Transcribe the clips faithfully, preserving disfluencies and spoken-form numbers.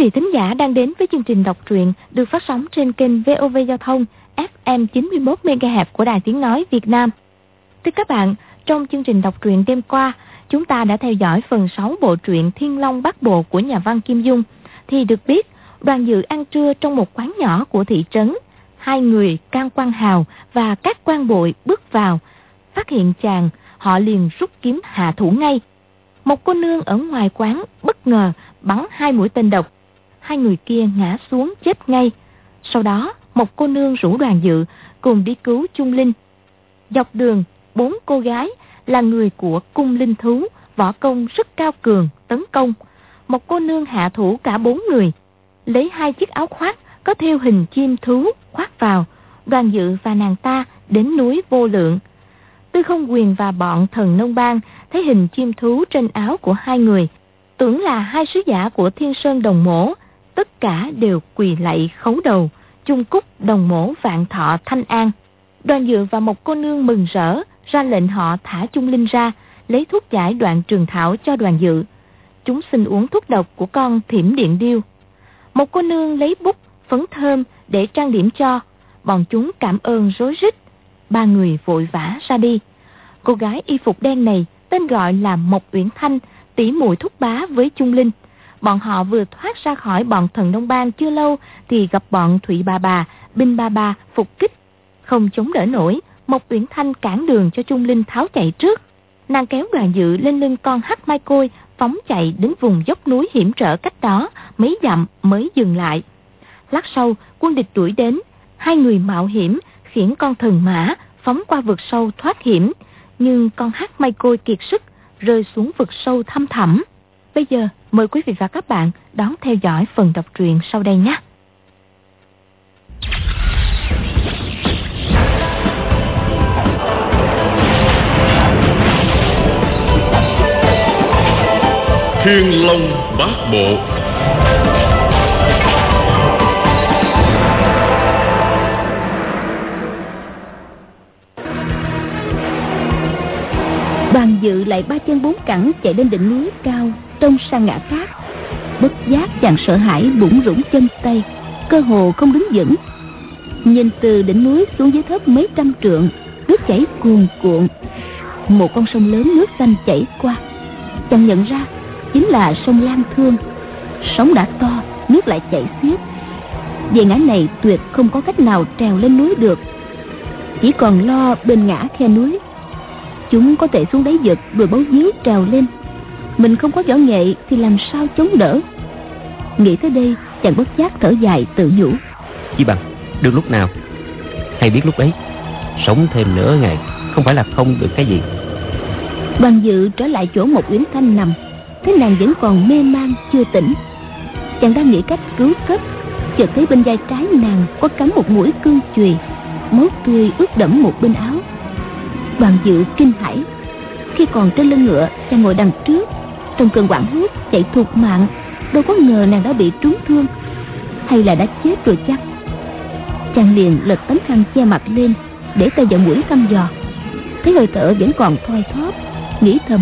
vị thính giả đang đến với chương trình đọc truyện được phát sóng trên kênh vê o vê Giao thông ép em chín mươi mốt mê ga héc của Đài Tiếng Nói Việt Nam. Thưa các bạn, trong chương trình đọc truyện đêm qua, chúng ta đã theo dõi phần sáu bộ truyện Thiên Long Bát Bộ của nhà văn Kim Dung. Thì được biết, Đoàn Dự ăn trưa trong một quán nhỏ của thị trấn. Hai người Can Quan Hào và các quan bội bước vào, phát hiện chàng, họ liền rút kiếm hạ thủ ngay. Một cô nương ở ngoài quán bất ngờ bắn hai mũi tên độc, hai người kia ngã xuống chết ngay. Sau đó, một cô nương rủ Đoàn Dự cùng đi cứu Chung Linh. Dọc đường, bốn cô gái là người của cung linh thú, võ công rất cao cường, tấn công. Một cô nương hạ thủ cả bốn người, lấy hai chiếc áo khoác có thêu hình chim thú khoác vào. Đoàn Dự và nàng ta đến núi Vô Lượng. Tư Không Quyền và bọn Thần Nông Bang thấy hình chim thú trên áo của hai người, tưởng là hai sứ giả của Thiên Sơn Đồng Mổ, tất cả đều quỳ lạy khấu đầu, chung cúc Đồng Mổ vạn thọ thanh an. Đoàn Dự và một cô nương mừng rỡ ra lệnh họ thả Chung Linh ra, lấy thuốc giải Đoạn Trường Thảo cho Đoàn Dự. Chúng xin uống thuốc độc của con Thiểm Điện Điêu. Một cô nương lấy bút phấn thơm để trang điểm cho. Bọn chúng cảm ơn rối rít. Ba người vội vã ra đi. Cô gái y phục đen này tên gọi là Mộc Uyển Thanh, tỷ muội thúc bá với Chung Linh. Bọn họ vừa thoát ra khỏi bọn Thần Nông Bang chưa lâu thì gặp bọn Thụy Bà Bà, Binh Bà Bà phục kích. Không chống đỡ nổi, Mộc Uyển Thanh cản đường cho Chung Linh tháo chạy trước. Nàng kéo Đoàn Dự lên lưng con hắc mai côi, phóng chạy đến vùng dốc núi hiểm trở cách đó mấy dặm mới dừng lại. Lát sau, quân địch đuổi đến, hai người mạo hiểm khiển con thần mã phóng qua vực sâu thoát hiểm, nhưng con hắc mai côi kiệt sức rơi xuống vực sâu thăm thẳm. Bây giờ mời quý vị và các bạn đón theo dõi phần đọc truyện sau đây nhé. Thiên Long Bát Bộ. Đoàn Dự lại ba chân bốn cẳng chạy lên đỉnh núi cao, trông sang ngã khác. Bất giác chàng sợ hãi bủn rủn chân tay, cơ hồ không đứng vững. Nhìn từ đỉnh núi xuống dưới thớt mấy trăm trượng, nước chảy cuồn cuộn. Một con sông lớn nước xanh chảy qua, chàng nhận ra chính là sông Lan Thương. Sóng đã to, nước lại chảy xiết. Về ngã này tuyệt không có cách nào trèo lên núi được, chỉ còn lo bên ngã khe núi. Chúng có thể xuống đáy vực rồi bấu víu trèo lên. Mình không có võ nghệ thì làm sao chống đỡ. Nghĩ tới đây, chàng bất giác thở dài tự nhủ: Chỉ bằng được lúc nào hay biết lúc ấy. Sống thêm nửa ngày không phải là không được cái gì. Đoàn Dự trở lại chỗ Mộc Uyển Thanh nằm, thấy nàng vẫn còn mê man chưa tỉnh. Chàng đang nghĩ cách cứu cấp, chợt thấy bên vai trái nàng có cắm một mũi cương chùy, máu tươi ướt đẫm một bên áo. Đoàn Dự kinh hãi. Khi còn trên lưng ngựa, chàng ngồi đằng trước, trong cơn hoảng hốt chạy thục mạng, đâu có ngờ nàng đã bị trúng thương, hay là đã chết rồi chăng? Chàng liền lật tấm khăn che mặt lên, để tay vào mũi thăm dò. Thấy hơi thở vẫn còn thoi thóp, nghĩ thầm: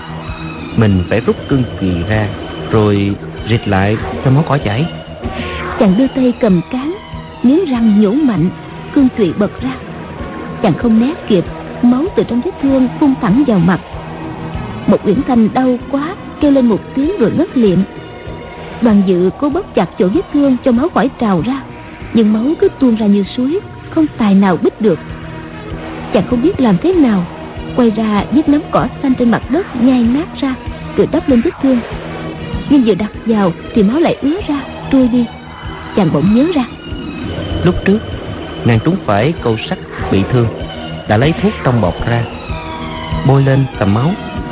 Mình phải rút cương chùy ra, rồi rịt lại cho máu khỏi chảy. Chàng đưa tay cầm cán, nghiến răng nhổ mạnh, cương chùy bật ra. Chàng không né kịp, máu từ trong vết thương phun thẳng vào mặt. Một Uyển Thanh đau quá, kêu lên một tiếng rồi ngất liệm. Đoàn Dự cố bóp chặt chỗ vết thương cho máu khỏi trào ra, nhưng máu cứ tuôn ra như suối, không tài nào bít được. Chàng không biết làm thế nào, quay ra nhấc nắm cỏ xanh trên mặt đất nhai nát ra, rồi đắp lên vết thương. Nhưng vừa đặt vào thì máu lại ứa ra, trôi đi. Chàng bỗng nhớ ra, lúc trước nàng trúng phải câu sắt bị thương, đã lấy thuốc trong bọc ra bôi lên cầm máu.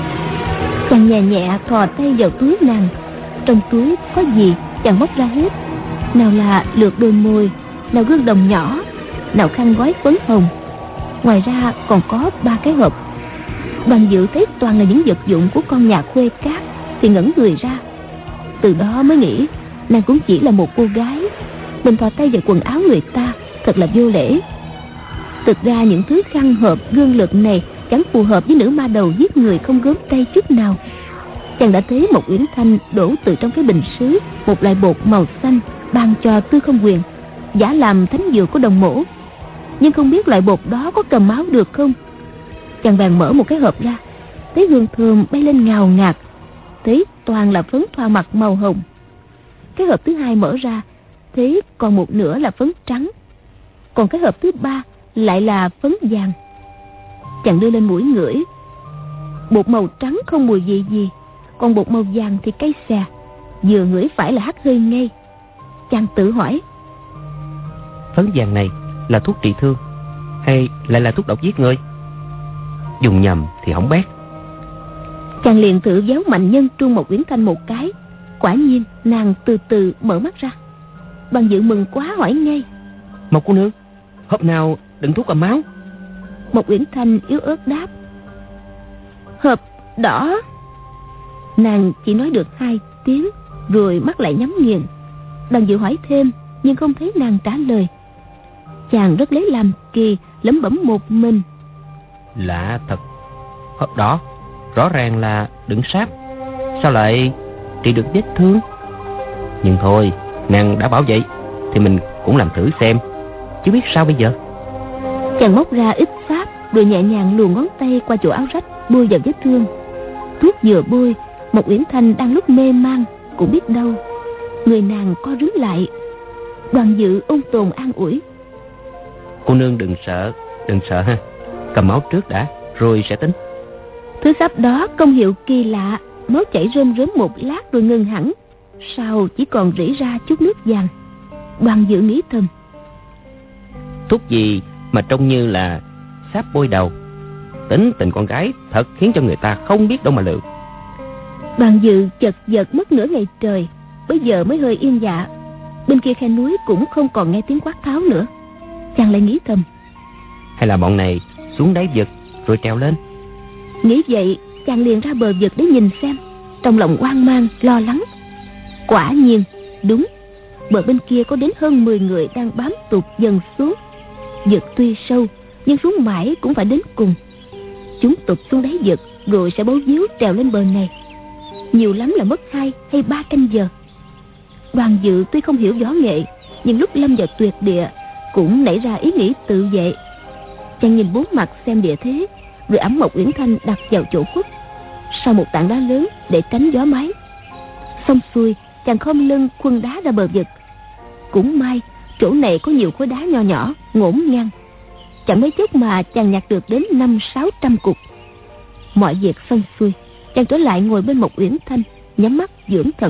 Chàng nhẹ nhẹ thò tay vào túi nàng. Trong túi có gì chàng móc ra hết. Nào là lược đôi môi, nào gương đồng nhỏ, nào khăn gói phấn hồng. Ngoài ra còn có ba cái hộp. Đoàn Dự thấy toàn là những vật dụng của con nhà khuê cát thì ngẩn người ra. Từ đó mới nghĩ nàng cũng chỉ là một cô gái, mình thò tay vào quần áo người ta thật là vô lễ. Thực ra những thứ khăn hộp gương lực này chẳng phù hợp với nữ ma đầu giết người không gớm tay chút nào. chàng đã thấy một Uyển Thanh đổ từ trong cái bình sứ một loại bột màu xanh ban cho Tư Không Huyền, giả làm thánh dược của Đồng Mỗ. Nhưng không biết loại bột đó có cầm máu được không. Chàng bèn mở một cái hộp ra, thấy hương thơm bay lên ngào ngạt, thấy toàn là phấn thoa mặt màu hồng. Cái hộp thứ hai mở ra, thấy còn một nửa là phấn trắng, còn cái hộp thứ ba lại là phấn vàng. Chàng đưa lên mũi ngửi, bột màu trắng không mùi vị gì, còn bột màu vàng thì cay xè, vừa ngửi phải là hắt hơi ngay. Chàng tự hỏi, phấn vàng này là thuốc trị thương hay lại là thuốc độc giết người? Dùng nhầm thì hỏng bét. Chàng liền thử véo mạnh nhân trung một Uyển Thanh một cái. Quả nhiên nàng từ từ mở mắt ra. Đoàn Dự mừng quá hỏi ngay, Một cô nương, hộp nào đựng thuốc cầm máu? một Uyển Thanh yếu ớt đáp, hộp đỏ. Nàng chỉ nói được hai tiếng rồi mắt lại nhắm nghiền. Đoàn Dự hỏi thêm nhưng không thấy nàng trả lời. Chàng rất lấy làm kỳ, lẩm bẩm một mình, Lạ thật, hộp đỏ rõ ràng là đựng sáp, sao lại trị được vết thương? Nhưng thôi, nàng đã bảo vậy thì mình cũng làm thử xem, chứ biết sao bây giờ. Chàng móc ra ít sáp rồi nhẹ nhàng luồn ngón tay qua chỗ áo rách bôi vào vết thương. Thuốc vừa bôi, một Uyển Thanh đang lúc mê man cũng biết đâu, người nàng co rúm lại. Đoàn Dự ôn tồn an ủi, Cô nương đừng sợ, đừng sợ ha, cầm máu trước đã rồi sẽ tính. Thứ sáp đó công hiệu kỳ lạ, máu chảy rơm rớm một lát rồi ngừng hẳn, sau chỉ còn rỉ ra chút nước vàng. Đoàn Dự nghĩ thầm, Thuốc gì mà trông như là sáp bôi đầu, tính tình con gái thật khiến cho người ta không biết đâu mà lựa. Đoàn Dự chật vật mất nửa ngày trời, bây giờ mới hơi yên dạ. Bên kia khe núi cũng không còn nghe tiếng quát tháo nữa. Chàng lại nghĩ thầm, Hay là bọn này xuống đáy vực rồi trèo lên? nghĩ vậy chàng liền ra bờ vực để nhìn xem, trong lòng hoang mang lo lắng. Quả nhiên đúng, bờ bên kia có đến hơn mười người đang bám tụt dần xuống. Vực tuy sâu nhưng xuống mãi cũng phải đến cùng. Chúng tụt xuống đáy vực rồi sẽ bấu víu trèo lên bờ này, nhiều lắm là mất hai hay ba canh giờ. Đoàn Dự tuy không hiểu võ nghệ, nhưng lúc lâm vào tuyệt địa cũng nảy ra ý nghĩ tự vệ. Chàng nhìn bốn mặt xem địa thế, rồi ẵm một Uyển Thanh đặt vào chỗ khuất sau một tảng đá lớn để tránh gió máy. Xong xuôi, chàng khom lưng khuân đá ra bờ vực. Cũng may chỗ này có nhiều khối đá nho nhỏ ngổn ngang, chẳng mấy chốc mà chàng nhặt được đến năm sáu trăm cục. Mọi việc xong xuôi, chàng trở lại ngồi bên một Uyển Thanh, nhắm mắt dưỡng thần.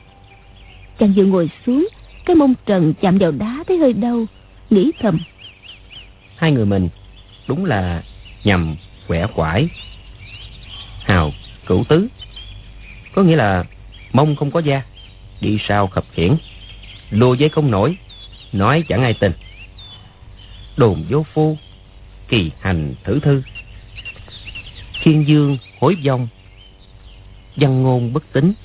Chàng vừa ngồi xuống, cái mông trần chạm vào đá thấy hơi đau, nghĩ thầm, Hai người mình đúng là nhằm quẻ quải, hào cửu tứ, có nghĩa là mông không có da, đi sau khập khiễng, lùa dây không nổi, nói chẳng ai tin. Đồn vô phu, kỳ hành thử thư, thiên dương hối vong, văn ngôn bất tín.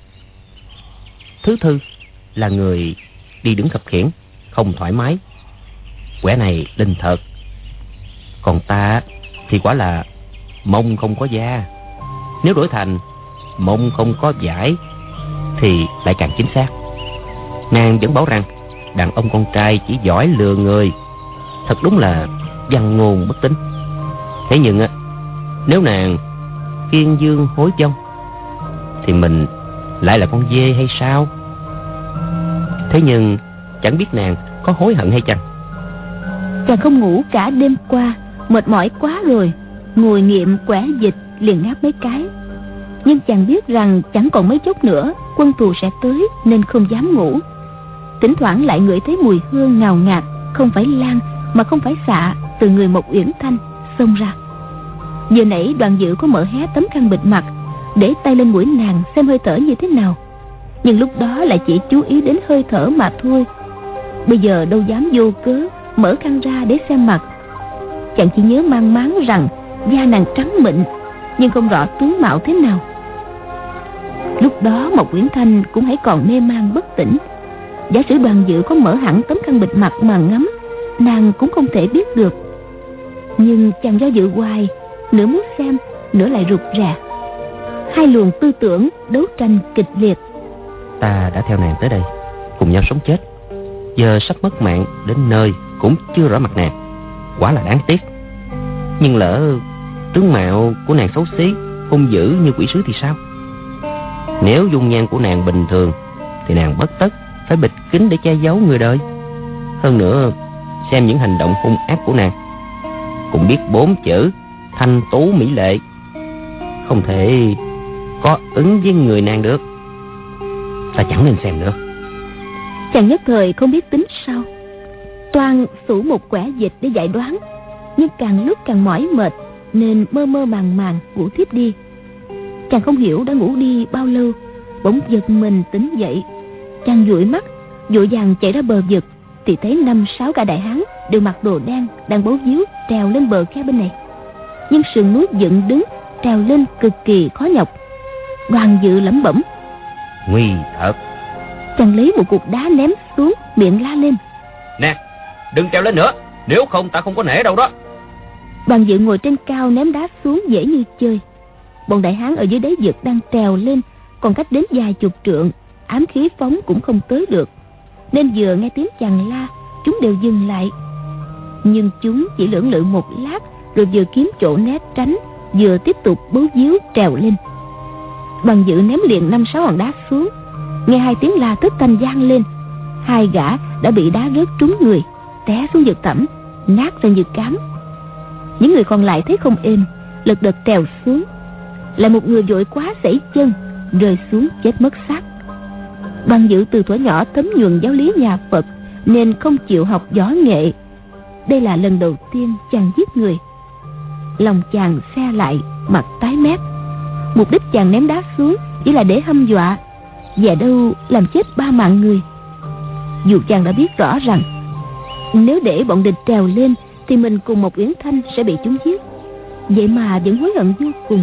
Thứ thư là người đi đứng khập khiễng, không thoải mái, quẻ này linh thật. Còn ta thì quả là mông không có da. Nếu đổi thành mông không có vải thì lại càng chính xác. Nàng vẫn bảo rằng đàn ông con trai chỉ giỏi lừa người, thật đúng là văn ngôn bất tín. Thế nhưng á, nếu nàng kiên dương hối vong thì mình lại là con dê hay sao? Thế nhưng chẳng biết nàng có hối hận hay chăng. Chàng không ngủ cả đêm qua, mệt mỏi quá rồi, ngồi nghiệm quẻ dịch liền ngáp mấy cái. Nhưng chàng biết rằng chẳng còn mấy chốc nữa quân thù sẽ tới, nên không dám ngủ. Thỉnh thoảng lại ngửi thấy mùi hương ngào ngạt, không phải lan mà không phải xạ, từ người một Uyển Thanh xông ra. Vừa nãy Đoàn Dự có mở hé tấm khăn bịt mặt, để tay lên mũi nàng xem hơi thở như thế nào, nhưng lúc đó lại chỉ chú ý đến hơi thở mà thôi. Bây giờ đâu dám vô cớ mở khăn ra để xem mặt. Chàng chỉ nhớ mang máng rằng da nàng trắng mịn, nhưng không rõ tướng mạo thế nào. Lúc đó Mộc Uyển Thanh cũng hãy còn mê man bất tỉnh. Giả sử Đoàn Dự có mở hẳn tấm khăn bịt mặt mà ngắm, nàng cũng không thể biết được. Nhưng chàng do dự hoài, nửa muốn xem, nửa lại rụt rè. Hai luồng tư tưởng đấu tranh kịch liệt. Ta đã theo nàng tới đây, cùng nhau sống chết, giờ sắp mất mạng đến nơi cũng chưa rõ mặt nàng, quả là đáng tiếc. Nhưng lỡ tướng mạo của nàng xấu xí, hung dữ như quỷ sứ thì sao? Nếu dung nhan của nàng bình thường thì nàng bất tất phải bịt kín để che giấu người đời. Hơn nữa, xem những hành động hung ác của nàng, cũng biết bốn chữ thanh tú mỹ lệ, không thể có ứng với người nàng được. Ta chẳng nên xem nữa. Chàng nhất thời không biết tính sao, toan xủ một quẻ dịch để giải đoán, nhưng càng lúc càng mỏi mệt nên mơ mơ màng màng ngủ thiếp đi. Chàng không hiểu đã ngủ đi bao lâu, bỗng giật mình tỉnh dậy. Chàng dụi mắt, vội vàng chạy ra bờ vực, thì thấy năm sáu gã đại hán đều mặc đồ đen đang bấu víu trèo lên bờ khe bên này. Nhưng sườn núi dựng đứng, trèo lên cực kỳ khó nhọc. Đoàn Dự lẩm bẩm: Nguy thật. Chàng lấy một cục đá ném xuống, miệng la lên: Nè, đừng trèo lên nữa, nếu không ta không có nể đâu đó. Đoàn Dự ngồi trên cao ném đá xuống dễ như chơi. Bọn đại hán ở dưới đáy vực đang trèo lên, còn cách đến vài chục trượng, ám khí phóng cũng không tới được, nên vừa nghe tiếng chàng la, chúng đều dừng lại. Nhưng chúng chỉ lưỡng lự một lát, rồi vừa kiếm chỗ né tránh, vừa tiếp tục bấu víu trèo lên. Đoàn Dự ném liền năm sáu hòn đá xuống, nghe hai tiếng la thất thanh vang lên, hai gã đã bị đá rớt trúng người, té xuống vực thẳm, nát ra như cám. Những người còn lại thấy không êm, lật đật trèo xuống. Lại một người vội quá sẩy chân, rơi xuống chết mất xác. Đoàn Dự từ thuở nhỏ thấm nhuần giáo lý nhà Phật, nên không chịu học võ nghệ. Đây là lần đầu tiên chàng giết người. Lòng chàng xe lại, mặt tái mét. Mục đích chàng ném đá xuống chỉ là để hăm dọa, về đâu làm chết ba mạng người. Dù chàng đã biết rõ rằng nếu để bọn địch trèo lên thì mình cùng một Uyển Thanh sẽ bị chúng giết, vậy mà vẫn hối hận vô cùng.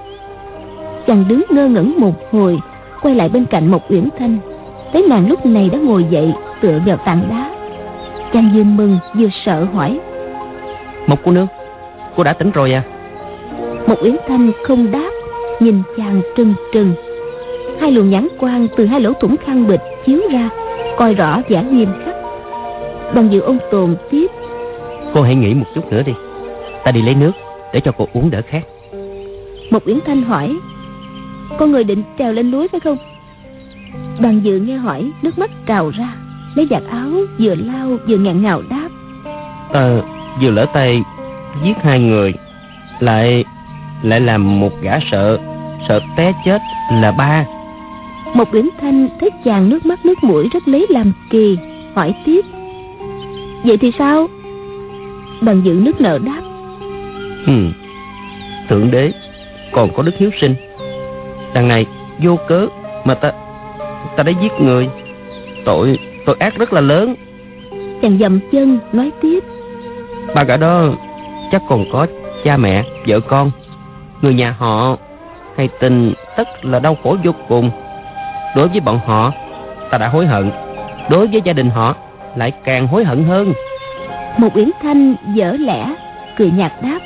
Chàng đứng ngơ ngẩn một hồi, quay lại bên cạnh một Uyển Thanh, thấy nàng lúc này đã ngồi dậy tựa vào tảng đá. Chàng vừa mừng vừa sợ hỏi: Một cô nương, cô đã tỉnh rồi à? Một Uyển Thanh không đáp, nhìn chàng trừng trừng. Hai luồng nhãn quang từ hai lỗ thủng khăn bịch chiếu ra, coi rõ vẻ nghiêm khắc. Đoàn Dự ôn tồn tiếp: Cô hãy nghỉ một chút nữa đi, ta đi lấy nước để cho cô uống đỡ khát. Một Uyển Thanh hỏi: Con người định trèo lên núi phải không? Đoàn Dự nghe hỏi, nước mắt trào ra, lấy vạt áo vừa lau vừa nghẹn ngào đáp: Ờ, vừa lỡ tay giết hai người, lại lại làm một gã sợ sợ té chết là ba. Một Uyển Thanh thấy chàng nước mắt nước mũi rất lấy làm kỳ, hỏi tiếp: Vậy thì sao? Đoàn Dự nức nở đáp: Ừ, Thượng Đế còn có đức hiếu sinh, đằng này vô cớ mà ta ta đã giết người, tội tội ác rất là lớn. Chàng dậm chân nói tiếp: Ba gã đó chắc còn có cha mẹ, vợ con, người nhà họ hay tin tất là đau khổ vô cùng. Đối với bọn họ ta đã hối hận, đối với gia đình họ lại càng hối hận hơn. Một Uyển Thanh dở lẽ cười nhạt đáp: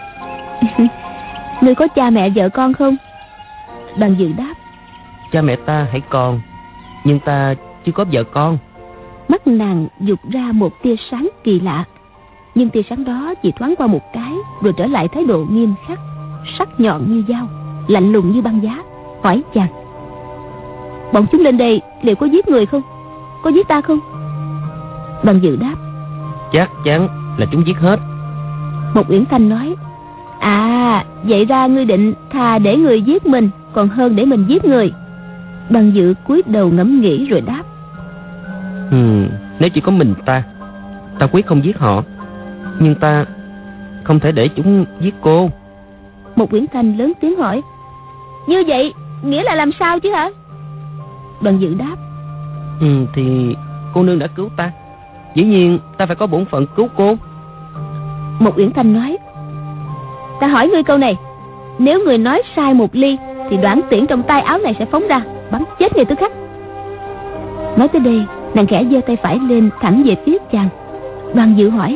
Ngươi có cha mẹ vợ con không? Đoàn Dự đáp: Cha mẹ ta hãy còn, nhưng ta chưa có vợ con. Mắt nàng dục ra một tia sáng kỳ lạ, nhưng tia sáng đó chỉ thoáng qua một cái, rồi trở lại thái độ nghiêm khắc, sắc nhọn như dao, lạnh lùng như băng giá, hỏi chàng: Bọn chúng lên đây liệu có giết người không? Có giết ta không? Đoàn Dự đáp: Chắc chắn là chúng giết hết. Một Uyển Thanh nói: À, vậy ra ngươi định thà để người giết mình còn hơn để mình giết người. Đoàn Dự cúi đầu ngẫm nghĩ rồi đáp: ừ, Nếu chỉ có mình ta, ta quyết không giết họ, nhưng ta không thể để chúng giết cô. Một Uyển Thanh lớn tiếng hỏi: Như vậy nghĩa là làm sao chứ hả? Đoàn Dự đáp: ừ, Thì cô nương đã cứu ta, dĩ nhiên ta phải có bổn phận cứu cô. Một Uyển Thanh nói: Ta hỏi ngươi câu này, nếu người nói sai một ly thì đoạn tiễn trong tay áo này sẽ phóng ra, bắn chết người tức khắc. Nói tới đây, nàng khẽ giơ tay phải lên thẳng về phía chàng. Đoàn Dự hỏi: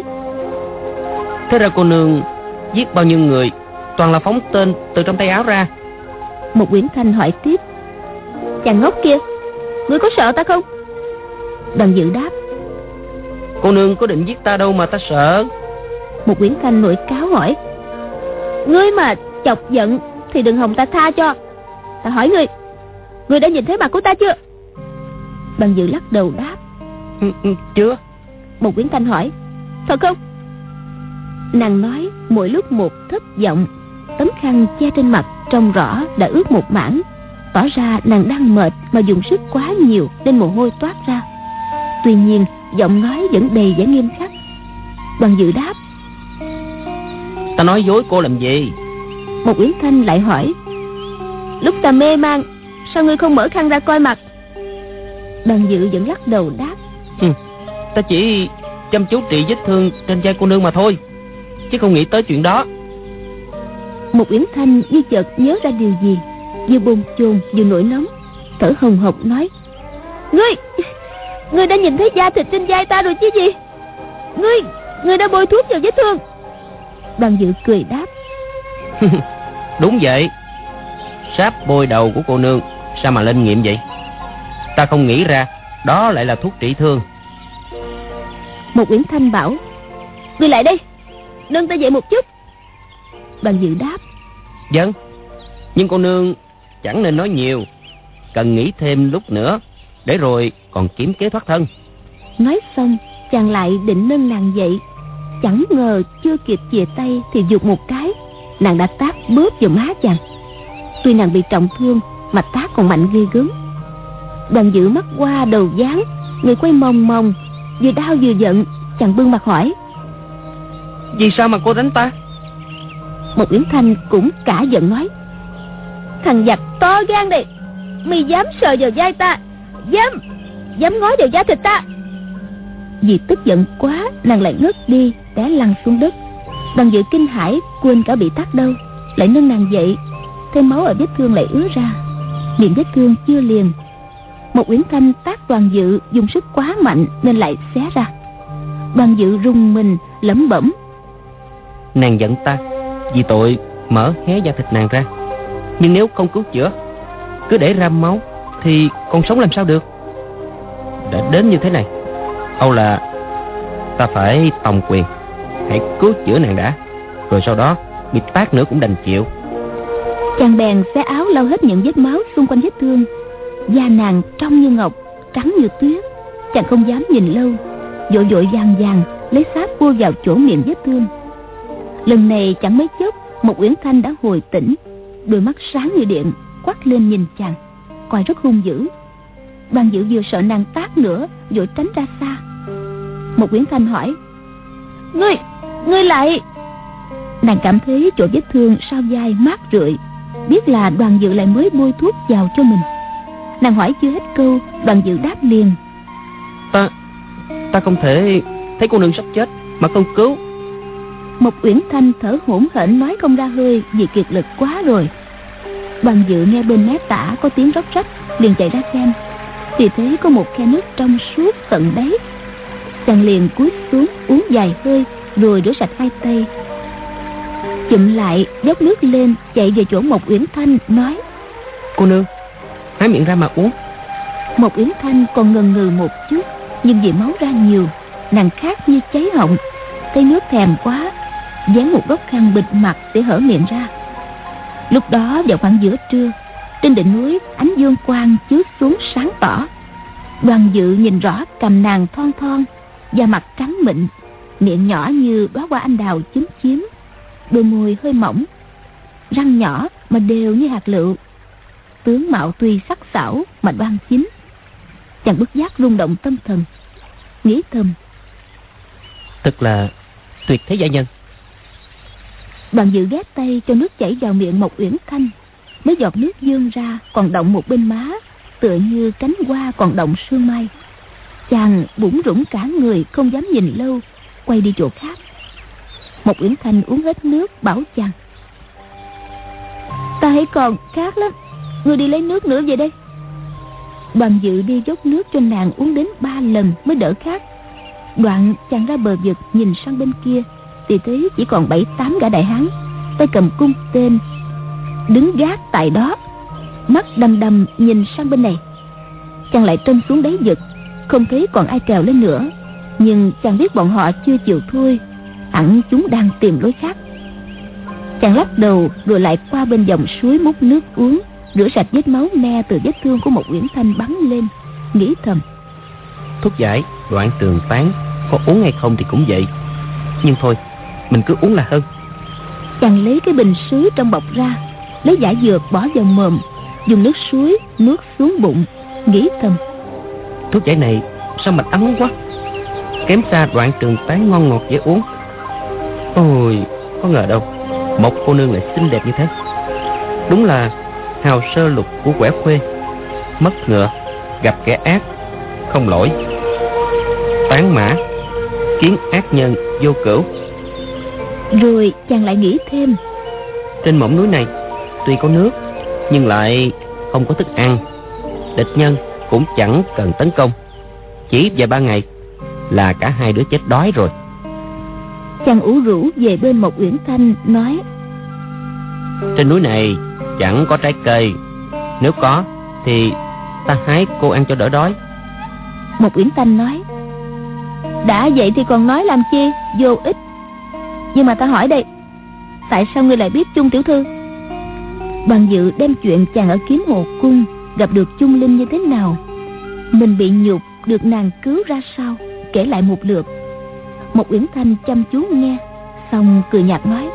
Thế ra cô nương giết bao nhiêu người toàn là phóng tên từ trong tay áo ra? Một Uyển Thanh hỏi tiếp: Chàng ngốc kia, ngươi có sợ ta không? Đoàn Dự đáp: Cô nương có định giết ta đâu mà ta sợ. Một Uyển Thanh nổi cáo hỏi: Ngươi mà chọc giận thì đừng hòng ta tha cho. Ta hỏi ngươi, ngươi đã nhìn thấy mặt của ta chưa? Đoàn Dự lắc đầu đáp: ừ, ừ, Chưa. Một Uyển Thanh hỏi: Thật không? Nàng nói mỗi lúc một thất vọng. Tấm khăn che trên mặt trông rõ đã ướt một mảng, tỏ ra nàng đang mệt mà dùng sức quá nhiều nên mồ hôi toát ra. Tuy nhiên giọng nói vẫn đầy vẻ nghiêm khắc. Đoàn Dự đáp: Ta nói dối cô làm gì? Một Uyển Thanh lại hỏi: Lúc ta mê man, sao ngươi không mở khăn ra coi mặt? Đoàn Dự vẫn lắc đầu đáp: ừ, Ta chỉ chăm chú trị vết thương trên vai cô nương mà thôi, chứ không nghĩ tới chuyện đó. Một Uyển Thanh như chợt nhớ ra điều gì, vừa bồn chồn vừa nổi nóng, thở hồng hộc nói: Ngươi, ngươi đã nhìn thấy da thịt trên vai ta rồi chứ gì? Ngươi, ngươi đã bôi thuốc vào vết thương. Đoàn Dự cười đáp: Đúng vậy. Sáp bôi đầu của cô nương sao mà linh nghiệm vậy? Ta không nghĩ ra đó lại là thuốc trị thương. Một Uyển Thanh bảo: Ngươi lại đây, nâng ta dậy một chút. Đoàn Dự đáp: Vâng. Nhưng cô nương chẳng nên nói nhiều, cần nghĩ thêm lúc nữa, để rồi còn kiếm kế thoát thân. Nói xong chàng lại định nâng nàng dậy, chẳng ngờ chưa kịp chìa tay thì giục một cái, nàng đã tát bóp vào má chàng. Tuy nàng bị trọng thương mà tát còn mạnh ghê gớm. Đoàn Dự mắt qua đầu dán, người quay mòng mòng, vừa đau vừa giận. Chàng bưng mặt hỏi: Vì sao mà cô đánh ta? Một Uyển Thanh cũng cả giận nói: Thằng giặc to gan đây, mày dám sờ vào vai ta, dám dám ngó vào da thịt ta. Vì tức giận quá, nàng lại ngất đi, té lăn xuống đất. Đoàn Dự kinh hãi quên cả bị tát đau, lại nâng nàng dậy, thêm máu ở vết thương lại ứa ra, miệng vết thương chưa liền. Một Uyển Thanh tát Đoàn Dự dùng sức quá mạnh nên lại xé ra. Đoàn Dự rùng mình lẩm bẩm: Nàng giận ta vì tội mở hé da thịt nàng ra, nhưng nếu không cứu chữa, cứ để ra máu thì còn sống làm sao được. Đã đến như thế này, âu là ta phải tòng quyền. Hãy cứu chữa nàng đã, rồi sau đó bị tát nữa cũng đành chịu. Chàng bèn xé áo lau hết những vết máu xung quanh vết thương. Da nàng trong như ngọc, trắng như tuyết. Chàng không dám nhìn lâu, vội vội vàng vàng lấy sáp bôi vào chỗ miệng vết thương. Lần này chẳng mấy chốc, một Uyển Thanh đã hồi tỉnh, đôi mắt sáng như điện, quắc lên nhìn chàng, coi rất hung dữ. Đoàn Dự vừa sợ nàng tát nữa, vội tránh ra xa. Một Uyển Thanh hỏi: Ngươi, ngươi lại... Nàng cảm thấy chỗ vết thương sau vai mát rượi, biết là Đoàn Dự lại mới bôi thuốc vào cho mình. Nàng hỏi chưa hết câu, Đoàn Dự đáp liền: Ta, ta không thể thấy cô nương sắp chết mà không cứu. Một Uyển Thanh thở hổn hển nói không ra hơi vì kiệt lực quá rồi. Đoàn Dự nghe bên mé tả có tiếng róc rách, liền chạy ra xem, thì thấy có một khe nước trong suốt tận đáy. Chàng liền cúi xuống uống vài hơi rồi rửa sạch hai tay, chụm lại dốc nước lên, chạy về chỗ Một Uyển Thanh nói: Cô nương, há miệng ra mà uống. Một Uyển Thanh còn ngần ngừ một chút, nhưng vì máu ra nhiều, nàng khát như cháy họng, thấy nước thèm quá, dán một góc khăn bịt mặt để hở miệng ra. Lúc đó vào khoảng giữa trưa, trên đỉnh núi ánh dương quang chiếu xuống sáng tỏ. Đoàn Dự nhìn rõ cằm nàng thon thon, da mặt trắng mịn, miệng nhỏ như đóa hoa anh đào chúm chím, đôi môi hơi mỏng, răng nhỏ mà đều như hạt lựu. Tướng mạo tuy sắc sảo mà đoan chính. Chàng bất giác rung động tâm thần, nghĩ thầm: Thật là tuyệt thế gia nhân. Đoàn Dự ghét tay cho nước chảy vào miệng Một Uyển Thanh. Mấy giọt nước vươn ra còn động một bên má, tựa như cánh hoa còn động sương mai. Chàng bủn rủn cả người, không dám nhìn lâu, quay đi chỗ khác. Một Uyển Thanh uống hết nước bảo chàng: Ta hãy còn khát lắm, ngươi đi lấy nước nữa về đây. Đoàn Dự đi dốc nước cho nàng uống đến ba lần mới đỡ khát. Đoạn chàng ra bờ vực nhìn sang bên kia, thì thấy chỉ còn bảy tám gã đại hán, tay cầm cung tên, đứng gác tại đó. mắt đăm đăm nhìn sang bên này. Chàng lại trông xuống đáy vực, không thấy còn ai trèo lên nữa. Nhưng chàng biết bọn họ chưa chịu thôi, hẳn chúng đang tìm lối khác. Chàng lắc đầu rồi lại qua bên dòng suối múc nước uống, rửa sạch vết máu me từ vết thương của một Uyển Thanh bắn lên, nghĩ thầm: thuốc giải Đoạn Tường Tán có uống hay không thì cũng vậy, nhưng thôi mình cứ uống là hơn. Chàng lấy cái bình sứ trong bọc ra, lấy giải dược bỏ vào mồm, dùng nước suối nuốt xuống bụng, nghĩ thầm: thuốc giải này sao mạch ấm quá, kém xa Đoạn Tường Tán ngon ngọt dễ uống. Ôi, có ngờ đâu một cô nương lại xinh đẹp như thế. Đúng là hào sơ lục của quẻ khuê, mất ngựa gặp kẻ ác không lỗi, tán mã kiến ác nhân vô cửu. Rồi chàng lại nghĩ thêm: trên mỏm núi này tuy có nước nhưng lại không có thức ăn, địch nhân cũng chẳng cần tấn công, chỉ vài ba ngày là cả hai đứa chết đói rồi. Chàng ủ rũ về bên một Uyển Thanh nói: trên núi này chẳng có trái cây, nếu có thì ta hái cô ăn cho đỡ đói. Một Uyển Thanh nói: đã vậy thì còn nói làm chi, vô ích. Nhưng mà ta hỏi đây, tại sao ngươi lại biết Chung tiểu thư? Đoàn Dự đem chuyện chàng ở Kiếm Hồ Cung gặp được Chung Linh như thế nào, mình bị nhục được nàng cứu ra sao, kể lại một lượt. Một Uyển Thanh chăm chú nghe, xong cười nhạt nói: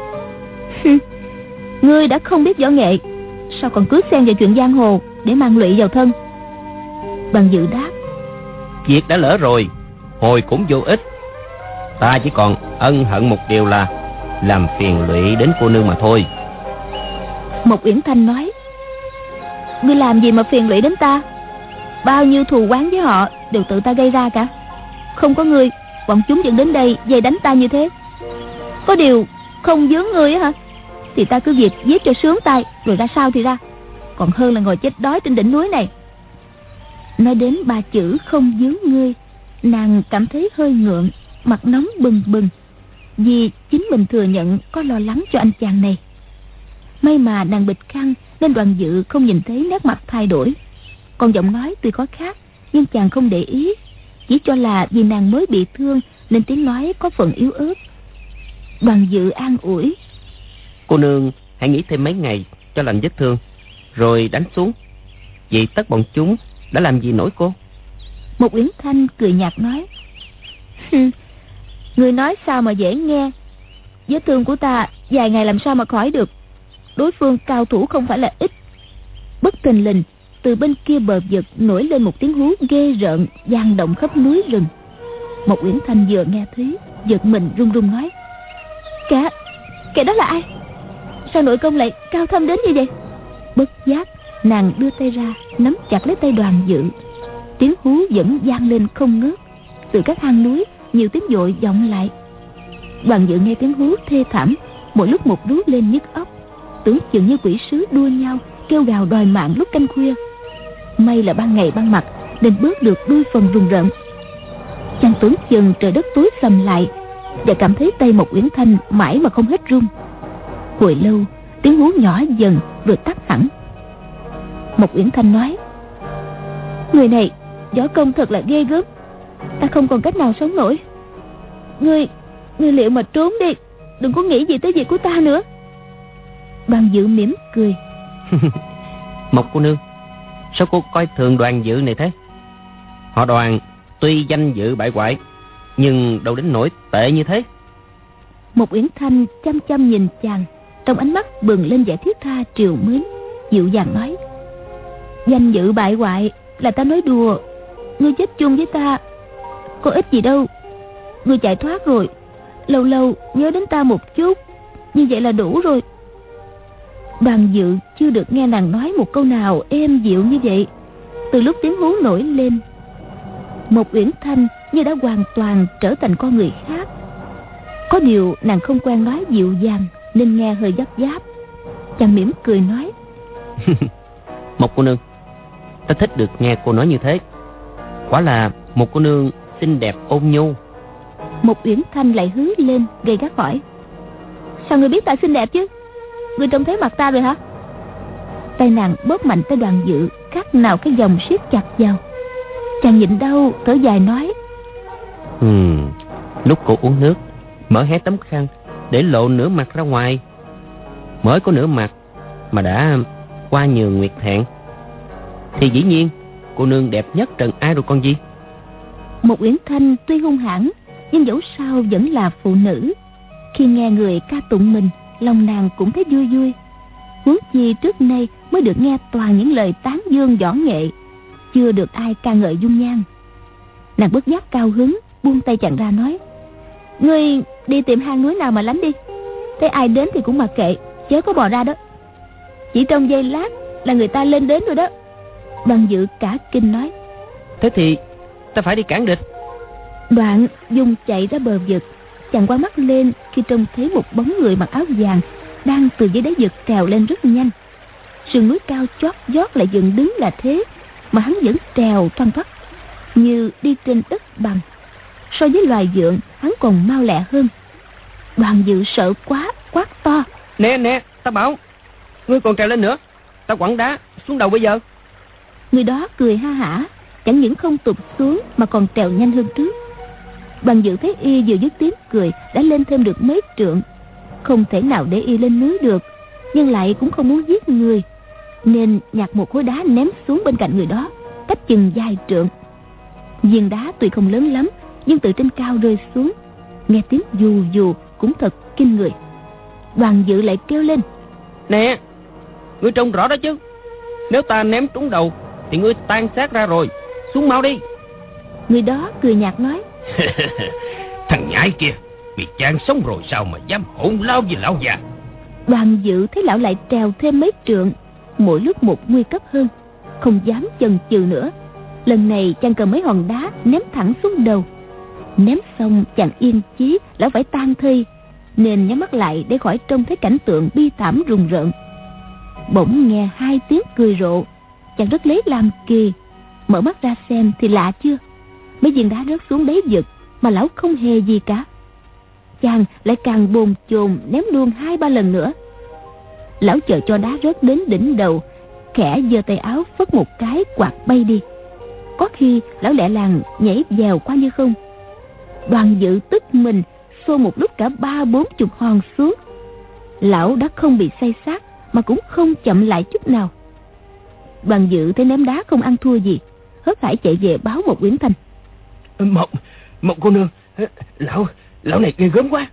ngươi đã không biết võ nghệ, sao còn cứ xen vào chuyện giang hồ để mang lụy vào thân? Đoàn Dự đáp: việc đã lỡ rồi, hồi cũng vô ích. Ta chỉ còn ân hận một điều là làm phiền lụy đến cô nương mà thôi. Một Uyển Thanh nói: ngươi làm gì mà phiền lụy đến ta? Bao nhiêu thù oán với họ đều tự ta gây ra cả. Không có ngươi, bọn chúng vẫn đến đây dây đánh ta như thế. Có điều không vướng ngươi á hả, thì ta cứ việc giết cho sướng tay, rồi ra sao thì ra, còn hơn là ngồi chết đói trên đỉnh núi này. Nói đến ba chữ không vướng ngươi, nàng cảm thấy hơi ngượng, mặt nóng bừng bừng, vì chính mình thừa nhận có lo lắng cho anh chàng này. May mà nàng bịt khăn nên Đoàn Dự không nhìn thấy nét mặt thay đổi. Còn giọng nói tuy có khác, nhưng chàng không để ý, chỉ cho là vì nàng mới bị thương nên tiếng nói có phần yếu ớt. Đoàn Dự an ủi: cô nương hãy nghỉ thêm mấy ngày cho lành vết thương, rồi đánh xuống. Vì tất bọn chúng đã làm gì nổi cô? Một Uyển Thanh cười nhạt nói: người nói sao mà dễ nghe. Vết thương của ta vài ngày làm sao mà khỏi được. Đối phương cao thủ không phải là ít. Bất thình lình từ bên kia bờ vực nổi lên một tiếng hú ghê rợn, vang động khắp núi rừng. Một Uyển Thanh vừa nghe thấy, giật mình run run nói: kẻ kẻ đó là ai? Sao nội công lại cao thâm đến như vậy? Bất giác nàng đưa tay ra nắm chặt lấy tay Đoàn Dự. Tiếng hú vẫn vang lên không ngớt. Từ các hang núi nhiều tiếng dội vọng lại. Đoàn Dự nghe tiếng hú thê thảm, mỗi lúc một rú lên nhức óc, tưởng chừng như quỷ sứ đua nhau kêu gào đòi mạng lúc canh khuya. May là ban ngày ban mặt nên bớt được đôi phần rùng rợn. Chàng tưởng chừng trời đất tối sầm lại, và cảm thấy tay một Uyển Thanh mãi mà không hết run. Hồi lâu tiếng hú nhỏ dần rồi tắt hẳn. Một Uyển Thanh nói: người này võ công thật là ghê gớm, ta không còn cách nào sống nổi. Ngươi Ngươi liệu mà trốn đi, đừng có nghĩ gì tới việc của ta nữa. Đoàn Dự mỉm cười: Mộc cô nương, sao cô coi thường Đoàn Dự này thế? Họ Đoàn tuy danh dự bại hoại, nhưng đâu đến nỗi tệ như thế. Một Uyển Thanh chăm chăm nhìn chàng, trong ánh mắt bừng lên vẻ thiết tha trìu mến, dịu dàng nói: danh dự bại hoại là ta nói đùa. Ngươi chết chung với ta có ích gì đâu. Ngươi chạy thoát rồi, lâu lâu nhớ đến ta một chút, như vậy là đủ rồi. Đoàn Dự chưa được nghe nàng nói một câu nào êm dịu như vậy. Từ lúc tiếng hú nổi lên, Một Uyển Thanh như đã hoàn toàn trở thành con người khác. Có điều nàng không quen nói dịu dàng nên nghe hơi gấp gáp. Chàng mỉm cười nói: Một cô nương, ta thích được nghe cô nói như thế. Quả là một cô nương xinh đẹp ôn nhu. Một Uyển Thanh lại hứ lên gay gắt hỏi: sao ngươi biết ta xinh đẹp chứ? Ngươi trông thấy mặt ta rồi hả? Tay nàng bóp mạnh tới Đoàn Dự, khác nào cái vòng siết chặt vào. Chàng nhịn đau thở dài nói: ừ, lúc cô uống nước, mở hé tấm khăn để lộ nửa mặt ra ngoài. Mới có nửa mặt mà đã qua nhường nguyệt thẹn, thì dĩ nhiên cô nương đẹp nhất trần ai rồi con gì. Một Uyển Thanh tuy hung hãn, nhưng dẫu sao vẫn là phụ nữ. Khi nghe người ca tụng mình, lòng nàng cũng thấy vui vui. Huống chi trước nay mới được nghe toàn những lời tán dương võ nghệ, chưa được ai ca ngợi dung nhan. Nàng bất giác cao hứng, buông tay chàng ra nói: ngươi đi tìm hang núi nào mà lánh đi, thấy ai đến thì cũng mặc kệ, chớ có bò ra đó. Chỉ trong giây lát là người ta lên đến rồi đó. Đoàn Dự cả kinh nói: thế thì ta phải đi cản địch. Đoạn dùng chạy ra bờ vực. Chàng quay mắt lên khi trông thấy một bóng người mặc áo vàng đang từ dưới đáy vực trèo lên rất nhanh. Sườn núi cao chót vót lại dựng đứng là thế, mà hắn vẫn trèo thoăn thoắt như đi trên đất bằng. So với loài vượn, hắn còn mau lẹ hơn. Đoàn Dự sợ quá, quát to: Nè nè, ta bảo ngươi còn trèo lên nữa, ta quẳng đá xuống đầu bây giờ. Người đó cười ha hả, chẳng những không tụt xuống mà còn trèo nhanh hơn trước. Đoàn Dự thấy y vừa dứt tiếng cười đã lên thêm được mấy trượng, không thể nào để y lên núi được, nhưng lại cũng không muốn giết người, nên nhặt một khối đá ném xuống bên cạnh người đó, cách chừng vài trượng. Viên đá tuy không lớn lắm, nhưng từ trên cao rơi xuống, nghe tiếng dù dù cũng thật kinh người. Đoàn Dự lại kêu lên: Nè, ngươi trông rõ đó chứ, nếu ta ném trúng đầu thì ngươi tan xác ra rồi, xuống mau đi. Người đó cười nhạt nói: thằng nhãi kia bị chán sống rồi sao mà dám hỗn lao với lão già. Đoàn Dự thấy lão lại trèo thêm mấy trượng, mỗi lúc một nguy cấp hơn, không dám chần chừ nữa. Lần này chàng cầm mấy hòn đá ném thẳng xuống đầu. Ném xong chàng yên chí lão phải tan thi, nên nhắm mắt lại để khỏi trông thấy cảnh tượng bi thảm rùng rợn. Bỗng nghe hai tiếng cười rộ, chàng rất lấy làm kỳ, mở mắt ra xem thì lạ chưa, mấy viên đá rớt xuống đáy vực mà lão không hề gì cả. Chàng lại càng bồn chồn ném luôn hai ba lần nữa. Lão chờ cho đá rớt đến đỉnh đầu, khẽ giơ tay áo phất một cái quạt bay đi. Có khi lão lẹ làng nhảy dèo qua như không. Đoàn Dự tức mình xô một lúc cả ba bốn chục hòn xuống. Lão đã không bị say sát mà cũng không chậm lại chút nào. Đoàn Dự thấy ném đá không ăn thua gì, hớt hải chạy về báo một Uyển Thanh: Một, một cô nương, lão, lão này ghê gớm quá,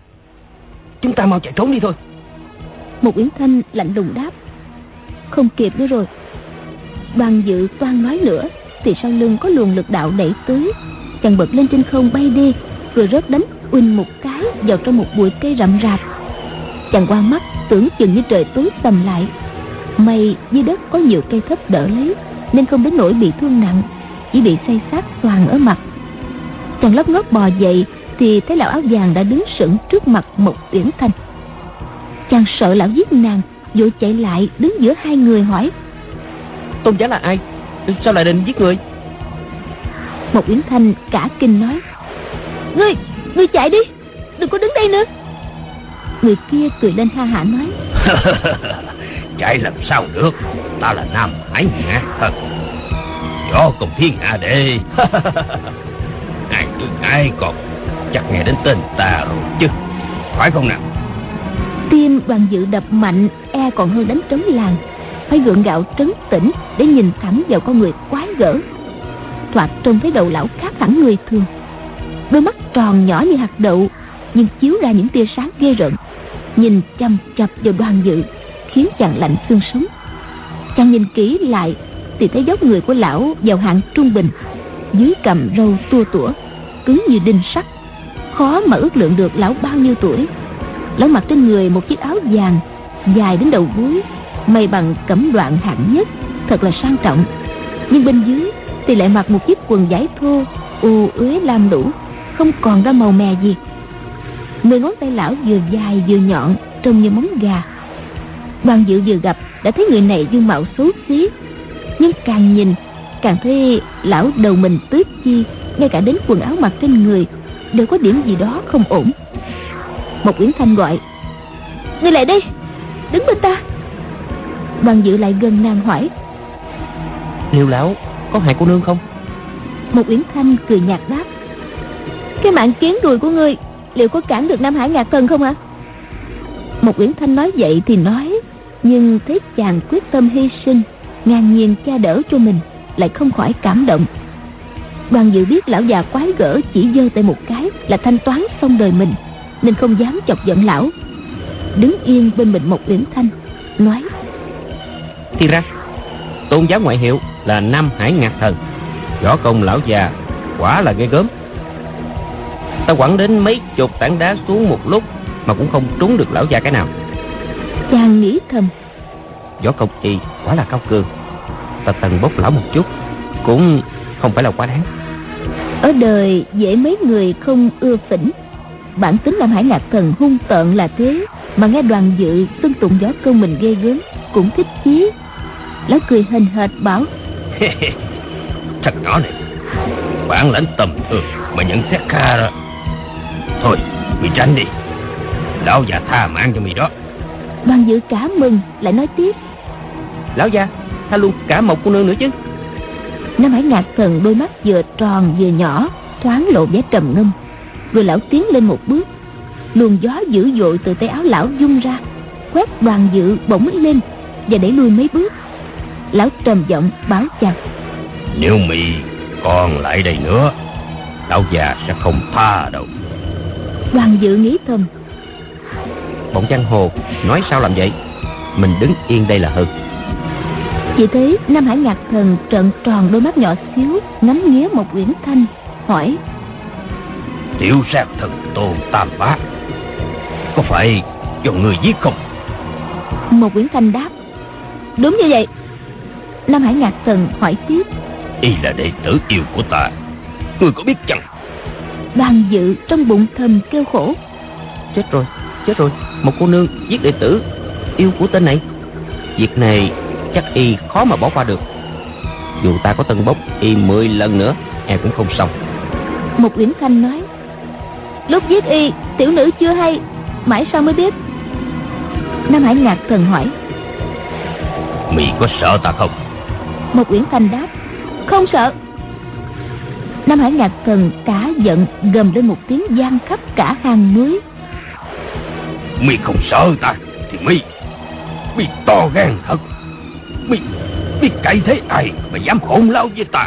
chúng ta mau chạy trốn đi thôi. Một Uyển Thanh lạnh lùng đáp: không kịp nữa rồi. Đoàn Dự toan nói nữa thì sau lưng có luồng lực đạo đẩy tới, chàng bật lên trên không bay đi, rồi rớt đánh uỳnh một cái vào trong một bụi cây rậm rạp. Chàng qua mắt tưởng chừng như trời tối sầm lại. May dưới đất có nhiều cây thấp đỡ lấy, nên không đến nỗi bị thương nặng, chỉ bị say sát xoàng ở mặt. Chàng lóc ngót bò dậy thì thấy lão áo vàng đã đứng sững trước mặt một Uyển Thanh. Chàng sợ lão giết nàng, vội chạy lại đứng giữa hai người hỏi: Tôn giá là ai? Sao lại định giết người? Một Uyển Thanh cả kinh nói: Ngươi, ngươi chạy đi, đừng có đứng đây nữa. Người kia cười lên ha hả nói: Chạy làm sao được, ta là Nam Hải Ngạc thật, võ công thiên hạ đệ. Ai cứ ai còn chắc nghe đến tên ta rồi chứ, phải không nào? Tim Đoàn Dự đập mạnh, e còn hơn đánh trống làng. Phải gượng gạo trấn tĩnh để nhìn thẳng vào con người quái gở. Thoạt trông thấy đầu lão khác hẳn người thường, đôi mắt tròn nhỏ như hạt đậu, nhưng chiếu ra những tia sáng ghê rợn, nhìn chăm chăm vào Đoàn Dự khiến chàng lạnh xương sống. Chàng nhìn kỹ lại thì thấy dốc người của lão vào hạng trung bình, dưới cằm râu tua tủa, cứng như đinh sắt, khó mà ước lượng được lão bao nhiêu tuổi. Lão mặc trên người một chiếc áo vàng dài đến đầu gối, may bằng cẩm đoạn hạng nhất, thật là sang trọng. Nhưng bên dưới thì lại mặc một chiếc quần vải thô u uế lam lũ, không còn ra màu mè gì. Mười ngón tay lão vừa dài vừa nhọn, trông như móng gà. Đoàn Dự vừa gặp đã thấy người này dung mạo xấu xí, nhưng càng nhìn càng thấy lão đầu mình tứ chi, ngay cả đến quần áo mặc trên người đều có điểm gì đó không ổn. Một Uyển Thanh gọi: Ngươi lại đây, đứng bên ta. Đoàn Dự lại gần nàng hỏi: Liệu lão có hại cô nương không? Một Uyển Thanh cười nhạt đáp: Cái mạng kiến đùi của ngươi liệu có cản được Nam Hải Ngạc Thần không ạ? À? Một Uyển Thanh nói vậy thì nói, nhưng thấy chàng quyết tâm hy sinh, ngang nhiên cha đỡ cho mình, lại không khỏi cảm động. Đoàn Dự biết lão già quái gở chỉ giơ tay một cái là thanh toán xong đời mình, nên không dám chọc giận lão, đứng yên bên mình Một Uyển Thanh nói: Thì ra tôn giáo ngoại hiệu là Nam Hải Ngạc Thần, võ công lão già quả là ghê gớm. Ta quẳng đến mấy chục tảng đá xuống một lúc mà cũng không trúng được lão già cái nào. Chàng nghĩ thầm: Võ công y quả là cao cường, ta tần bốc lão một chút cũng không phải là quá đáng. Ở đời dễ mấy người không ưa phỉnh, bản tính Nam Hải Ngạc Thần hung tợn là thế, mà nghe Đoàn Dự xưng tụng võ công mình ghê gớm cũng thích chí. Lão cười hền hệt bảo: Thật nhỏ này, bản lãnh tầm thường mà nhận xét kha rồi. Thôi mày tránh đi, lão già tha mạng cho mày đó. Đoàn Dự cả mừng lại nói tiếp: Lão già tha luôn cả một cô nương nữa chứ. Nam Hải Ngạc Thần đôi mắt vừa tròn vừa nhỏ, thoáng lộ vẻ trầm ngâm, rồi lão tiến lên một bước, luồng gió dữ dội từ tay áo lão vung ra, quét Đoàn Dự bỗng lên và đẩy lui mấy bước. Lão trầm giọng báo chàng: Nếu mày còn lại đây nữa, lão già sẽ không tha đâu. Đoàn Dự nghĩ thầm: Bọn giang hồ nói sao làm vậy, mình đứng yên đây là hơn. Chỉ thấy Nam Hải Ngạc Thần trợn tròn đôi mắt nhỏ xíu, ngắm nghía Một Uyển Thanh hỏi: Tiểu sát thần Tôn Tam Bá, có phải do người giết không? Một Uyển Thanh đáp: Đúng như vậy. Nam Hải Ngạc Thần hỏi tiếp: Y là đệ tử yêu của ta, ngươi có biết chăng? Đoàn Dự trong bụng thầm kêu khổ: Chết rồi, chết rồi, một cô nương giết đệ tử yêu của tên này. Việc này chắc y khó mà bỏ qua được. Dù ta có tân bốc y mười lần nữa, e cũng không xong. Một Uyển Thanh nói: Lúc giết y, tiểu nữ chưa hay, mãi sau mới biết. Nam Hải Ngạc Thần hỏi: Mày có sợ ta không? Một Uyển Thanh đáp: Không sợ. Nam Hải Ngạc Thần cả giận gầm lên một tiếng vang khắp cả hang núi: Mày không sợ ta thì mày mày to gan thật. Mày mày cậy thế ai mà dám hỗn láo với ta?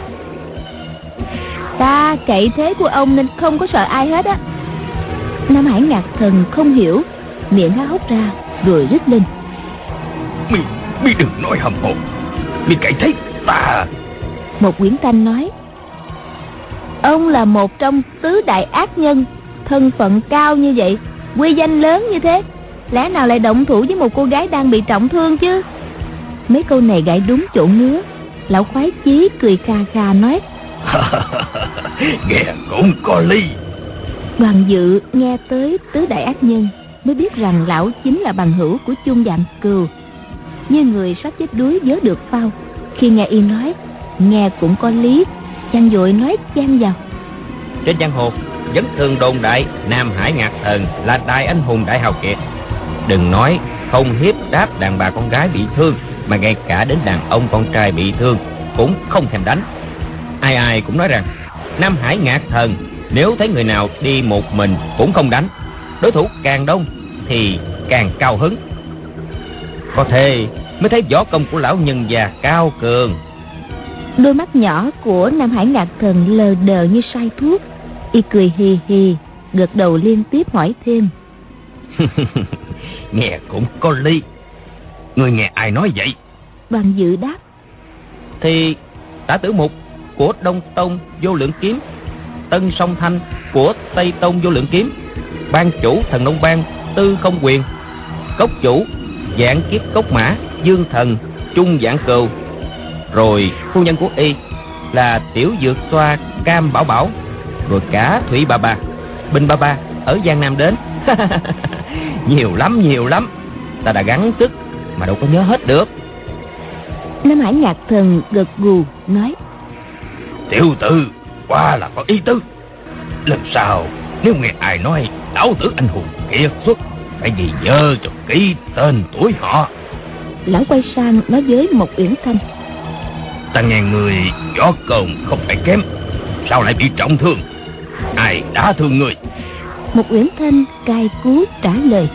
Ta cậy thế của ông nên không có sợ ai hết á. Nam Hải Ngạc Thần không hiểu, miệng há hốc ra rồi rít lên: Mày mày đừng nói hầm hồ, mày cậy thế ta. Một Uyển Thanh nói: Ông là một trong tứ đại ác nhân, thân phận cao như vậy, uy danh lớn như thế, lẽ nào lại động thủ với một cô gái đang bị trọng thương chứ? Mấy câu này gãi đúng chỗ ngứa. Lão khoái chí cười kha kha nói: Nghe cũng có lý. Đoàn Dự nghe tới tứ đại ác nhân mới biết rằng lão chính là bằng hữu của Chung Vạn Cừu, như người sắp chết đuối vớ được phao. Khi nghe y nói, nghe cũng có lý, chàng vội nói chen vào: Trên giang hồ vẫn thường đồn đại Nam Hải Ngạc Thần là đại anh hùng đại hào kiệt. Đừng nói không hiếp đáp đàn bà con gái bị thương, mà ngay cả đến đàn ông con trai bị thương cũng không thèm đánh. Ai ai cũng nói rằng Nam Hải Ngạc Thần nếu thấy người nào đi một mình cũng không đánh, đối thủ càng đông thì càng cao hứng. Có thể mới thấy võ công của lão nhân già cao cường. Đôi mắt nhỏ của Nam Hải Ngạc Thần lờ đờ như say thuốc. Y cười hì hì, gật đầu liên tiếp hỏi thêm: Nghe cũng có lý. Người nghe ai nói vậy? Đoàn Dự đáp: Thì Tả Tử Mục của Đông Tông Vô Lượng Kiếm, Tân Song Thanh của Tây Tông Vô Lượng Kiếm, ban chủ Thần Nông Bang Tư Không Quyền, cốc chủ Vạn Kiếp Cốc Mã Dương Thần Chung Vạn Cừu, rồi phu nhân của y là Tiểu Dược Xoa Cam Bảo Bảo, rồi cả Thủy Bà Bà, Bình Bà Bà ở Giang Nam đến. Nhiều lắm, nhiều lắm. Ta đã gắng sức mà đâu có nhớ hết được. Nam Hải Ngạc Thần gật gù nói: Tiểu tử quả là có ý tứ. Lần sau nếu nghe ai nói lão tử anh hùng kiệt xuất, phải ghi nhớ cho kỹ tên tuổi họ. Lão quay sang nói với Mộc Uyển Thanh: Ta nghe người võ công không phải kém, sao lại bị trọng thương? Ai đã thương người? Mộc Uyển Thanh cay cú trả lời: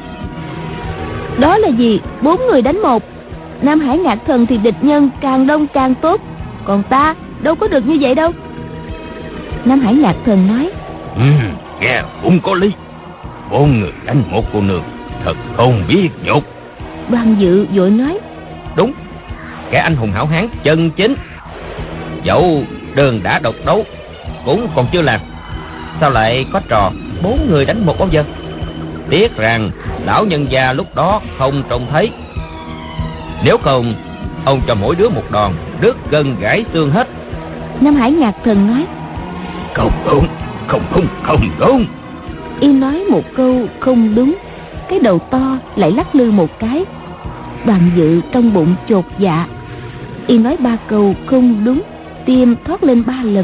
Đó là gì? Bốn người đánh một. Nam Hải Ngạc Thần thì địch nhân càng đông càng tốt, còn ta đâu có được như vậy đâu. Nam Hải Ngạc Thần nói: Ừ, nghe cũng có lý. Bốn người đánh một cô nương, thật không biết nhục. Đoàn Dự vội nói: Đúng, kẻ anh hùng hảo hán chân chính. Dẫu đơn đã độc đấu cũng còn chưa làm, sao lại có trò bốn người đánh một bao giờ? Tiếc rằng lão nhân gia lúc đó không trông thấy. Nếu không, ông cho mỗi đứa một đòn, đứt gân gãy xương hết. Nam Hải Ngạc Thần nói: Không đúng, không đúng, không đúng. Y nói một câu không đúng, cái đầu to lại lắc lư một cái. Đoàn Dự trong bụng chột dạ. Y nói ba câu không đúng, tim thoát lên ba lần.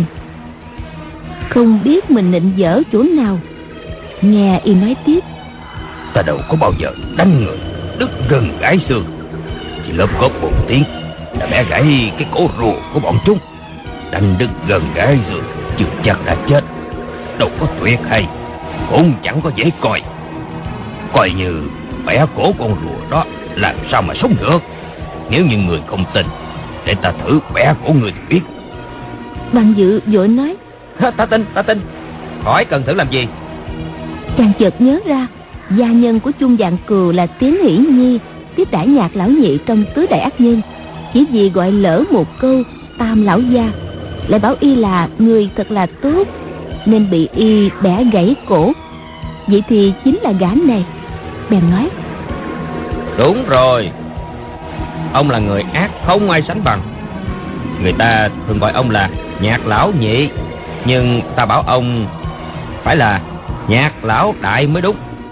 Không biết mình nịnh dở chỗ nào. Nghe Y nói tiếp: Ta đâu có bao giờ đánh người đứt gân gãy xương. Chỉ lớp gót một tiếng đã bẻ gãy cái cổ rùa của bọn chúng. Đánh đứt gân gãy xương chưa chắc đã chết. Đâu có tuyệt hay, cũng chẳng có dễ coi. Coi như bẻ cổ con rùa đó, làm sao mà sống được? Nếu như người không tin, để ta thử bẻ cổ người thì biết. Đoàn Dự vội nói: Ta tin, ta tin. Hỏi cần thử làm gì? Chàng chợt nhớ ra gia nhân của Chung Vạn Cừu là Tiến Hỷ Nhi tiếp đãi Nhạc lão nhị trong tứ đại ác nhân. Chỉ vì gọi lỡ một câu Tam lão gia, lại bảo Y là người thật là tốt, nên bị Y bẻ gãy cổ. Vậy thì chính là gã này. Bèn nói: Đúng rồi, ông là người ác không ai sánh bằng. Người ta thường gọi ông là Nhạc lão nhị, nhưng ta bảo ông phải là Nhạc lão đại mới đúng.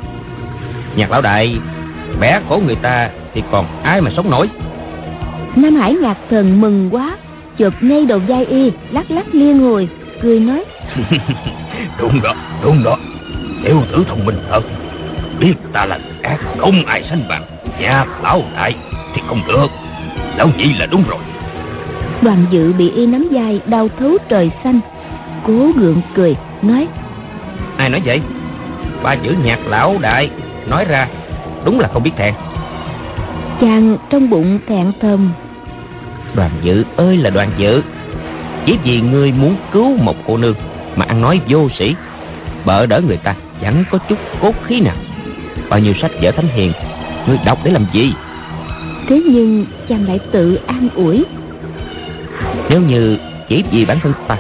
Nhạc lão đại bẻ cổ người ta thì còn ai mà sống nổi. Nam Hải Ngạc Thần mừng quá, chụp ngay đầu vai Y, lắc lắc liên hồi, cười nói: Đúng đó, đúng đó. Tiểu tử thông minh thật. Biết ta là ác không ai sánh bằng. Nhạc lão đại thì không được. Lão nhị là đúng rồi. Đoàn Dự bị Y nắm vai đau thấu trời xanh, cố gượng cười nói: Ai nói vậy? Ba chữ Nhạc lão đại nói ra đúng là không biết thẹn. Chàng trong bụng thẹn thầm: Đoàn Dự ơi là Đoàn Dự, chỉ vì ngươi muốn cứu một cô nương mà ăn nói vô sĩ, bợ đỡ người ta chẳng có chút cốt khí nào. Bao nhiêu sách vở thánh hiền ngươi đọc để làm gì? Thế nhưng chàng lại tự an ủi: Nếu như chỉ vì bản thân ta,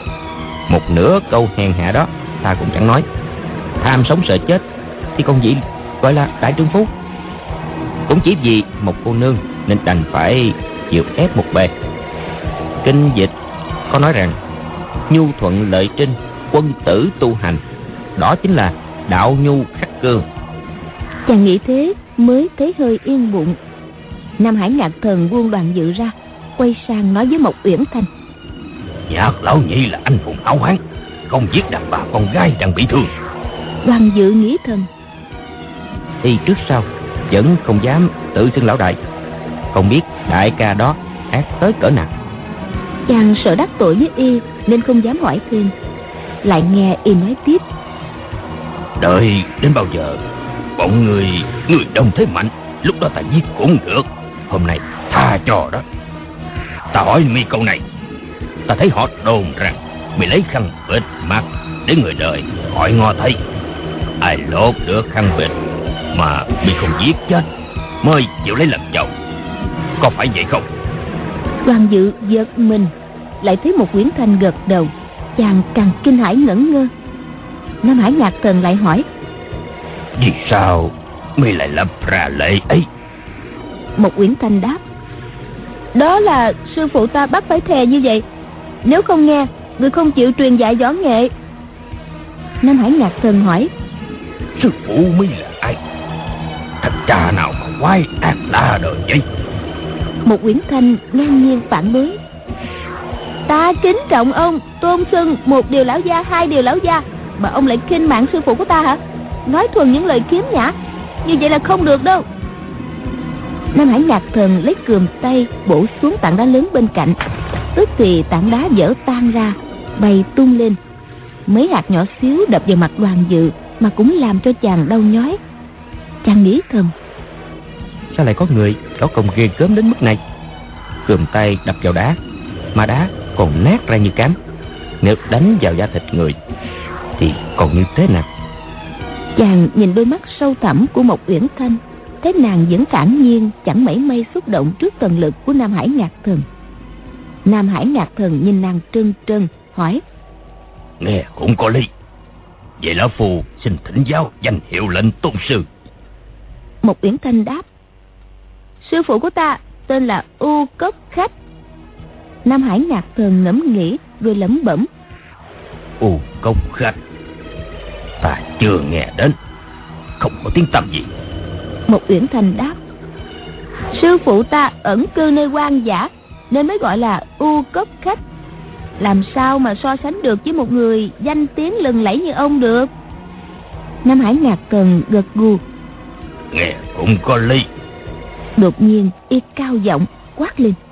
một nửa câu hèn hạ đó ta cũng chẳng nói. Tham sống sợ chết thì còn gì gọi là đại trượng phu. Cũng chỉ vì một cô nương nên đành phải chịu ép một bề. Kinh dịch có nói rằng nhu thuận lợi trinh, quân tử tu hành. Đó chính là đạo nhu khắc cương. Chàng nghĩ thế mới thấy hơi yên bụng. Nam Hải Ngạc Thần buông Đoàn Dự ra, quay sang nói với Mộc Uyển Thanh: Nhạc lão nhị là anh hùng hảo hán, không giết đàn bà con gái đang bị thương. Đoàn Dự nghĩ thầm: Y trước sau vẫn không dám tự xưng lão đại, không biết đại ca đó ác tới cỡ nào. Chàng sợ đắc tội với Y nên không dám hỏi thêm. Lại nghe Y nói tiếp: Đợi đến bao giờ bọn người người đông thế mạnh, lúc đó ta giết cũng được. Hôm nay tha cho đó. Ta hỏi mi câu này. Ta thấy họ đồn rằng mày lấy khăn bịt mặt để người đời hỏi ngó thấy. Ai lột được khăn bịt mà bị không giết chết mới chịu lấy làm chồng, có phải vậy không? Đoàn Dự giật mình, lại thấy một Uyển Thanh gật đầu. Chàng càng kinh hãi ngẩn ngơ. Nam Hải Ngạc Thần lại hỏi: Vì sao mi lại lập ra lệ ấy? Một Uyển Thanh đáp: Đó là sư phụ ta bắt phải thề như vậy. Nếu không nghe, người không chịu truyền dạy võ nghệ. Nam Hải Ngạc Thần hỏi: Sư phụ mi là ai? Thằng cha nào mà quái ác la đời vậy? Một Uyển Thanh ngang nhiên phản đối: Ta kính trọng ông, tôn xưng một điều lão gia, hai điều lão gia, mà ông lại khinh mạng sư phụ của ta hả? Nói thuần những lời kiếm nhã, như vậy là không được đâu. Nam Hải Ngạc Thần lấy cườm tay bổ xuống tảng đá lớn bên cạnh, tức thì tảng đá vỡ tan ra, bay tung lên. Mấy hạt nhỏ xíu đập vào mặt Đoàn Dự mà cũng làm cho chàng đau nhói. Chàng nghĩ thầm: sao lại có người có công ghê gớm đến mức này? Cườm tay đập vào đá mà đá còn nát ra như cám. Nếu đánh vào da thịt người thì còn như thế nào? Chàng nhìn đôi mắt sâu thẳm của Mộc Uyển Thanh, thấy nàng vẫn thản nhiên, chẳng mảy may xúc động trước tần lực của Nam Hải Ngạc Thần. Nam Hải Ngạc Thần nhìn nàng trân trân hỏi: nghe cũng có lý. Vậy lão phu xin thỉnh giáo danh hiệu lệnh tôn sư. Mộc Uyển Thanh đáp: sư phụ của ta tên là U Cốc Khách. Nam Hải Ngạc Thần ngẫm nghĩ rồi lẩm bẩm: U Cốc Khách, ta chưa nghe đến, không có tiếng tăm gì. Mộc Uyển Thanh đáp: sư phụ ta ẩn cư nơi hoang dã nên mới gọi là U Cốc Khách. Làm sao mà so sánh được với một người danh tiếng lừng lẫy như ông được? Nam Hải Ngạc Thần gật gù: nghe cũng có lý. Đột nhiên y cao giọng quát lên: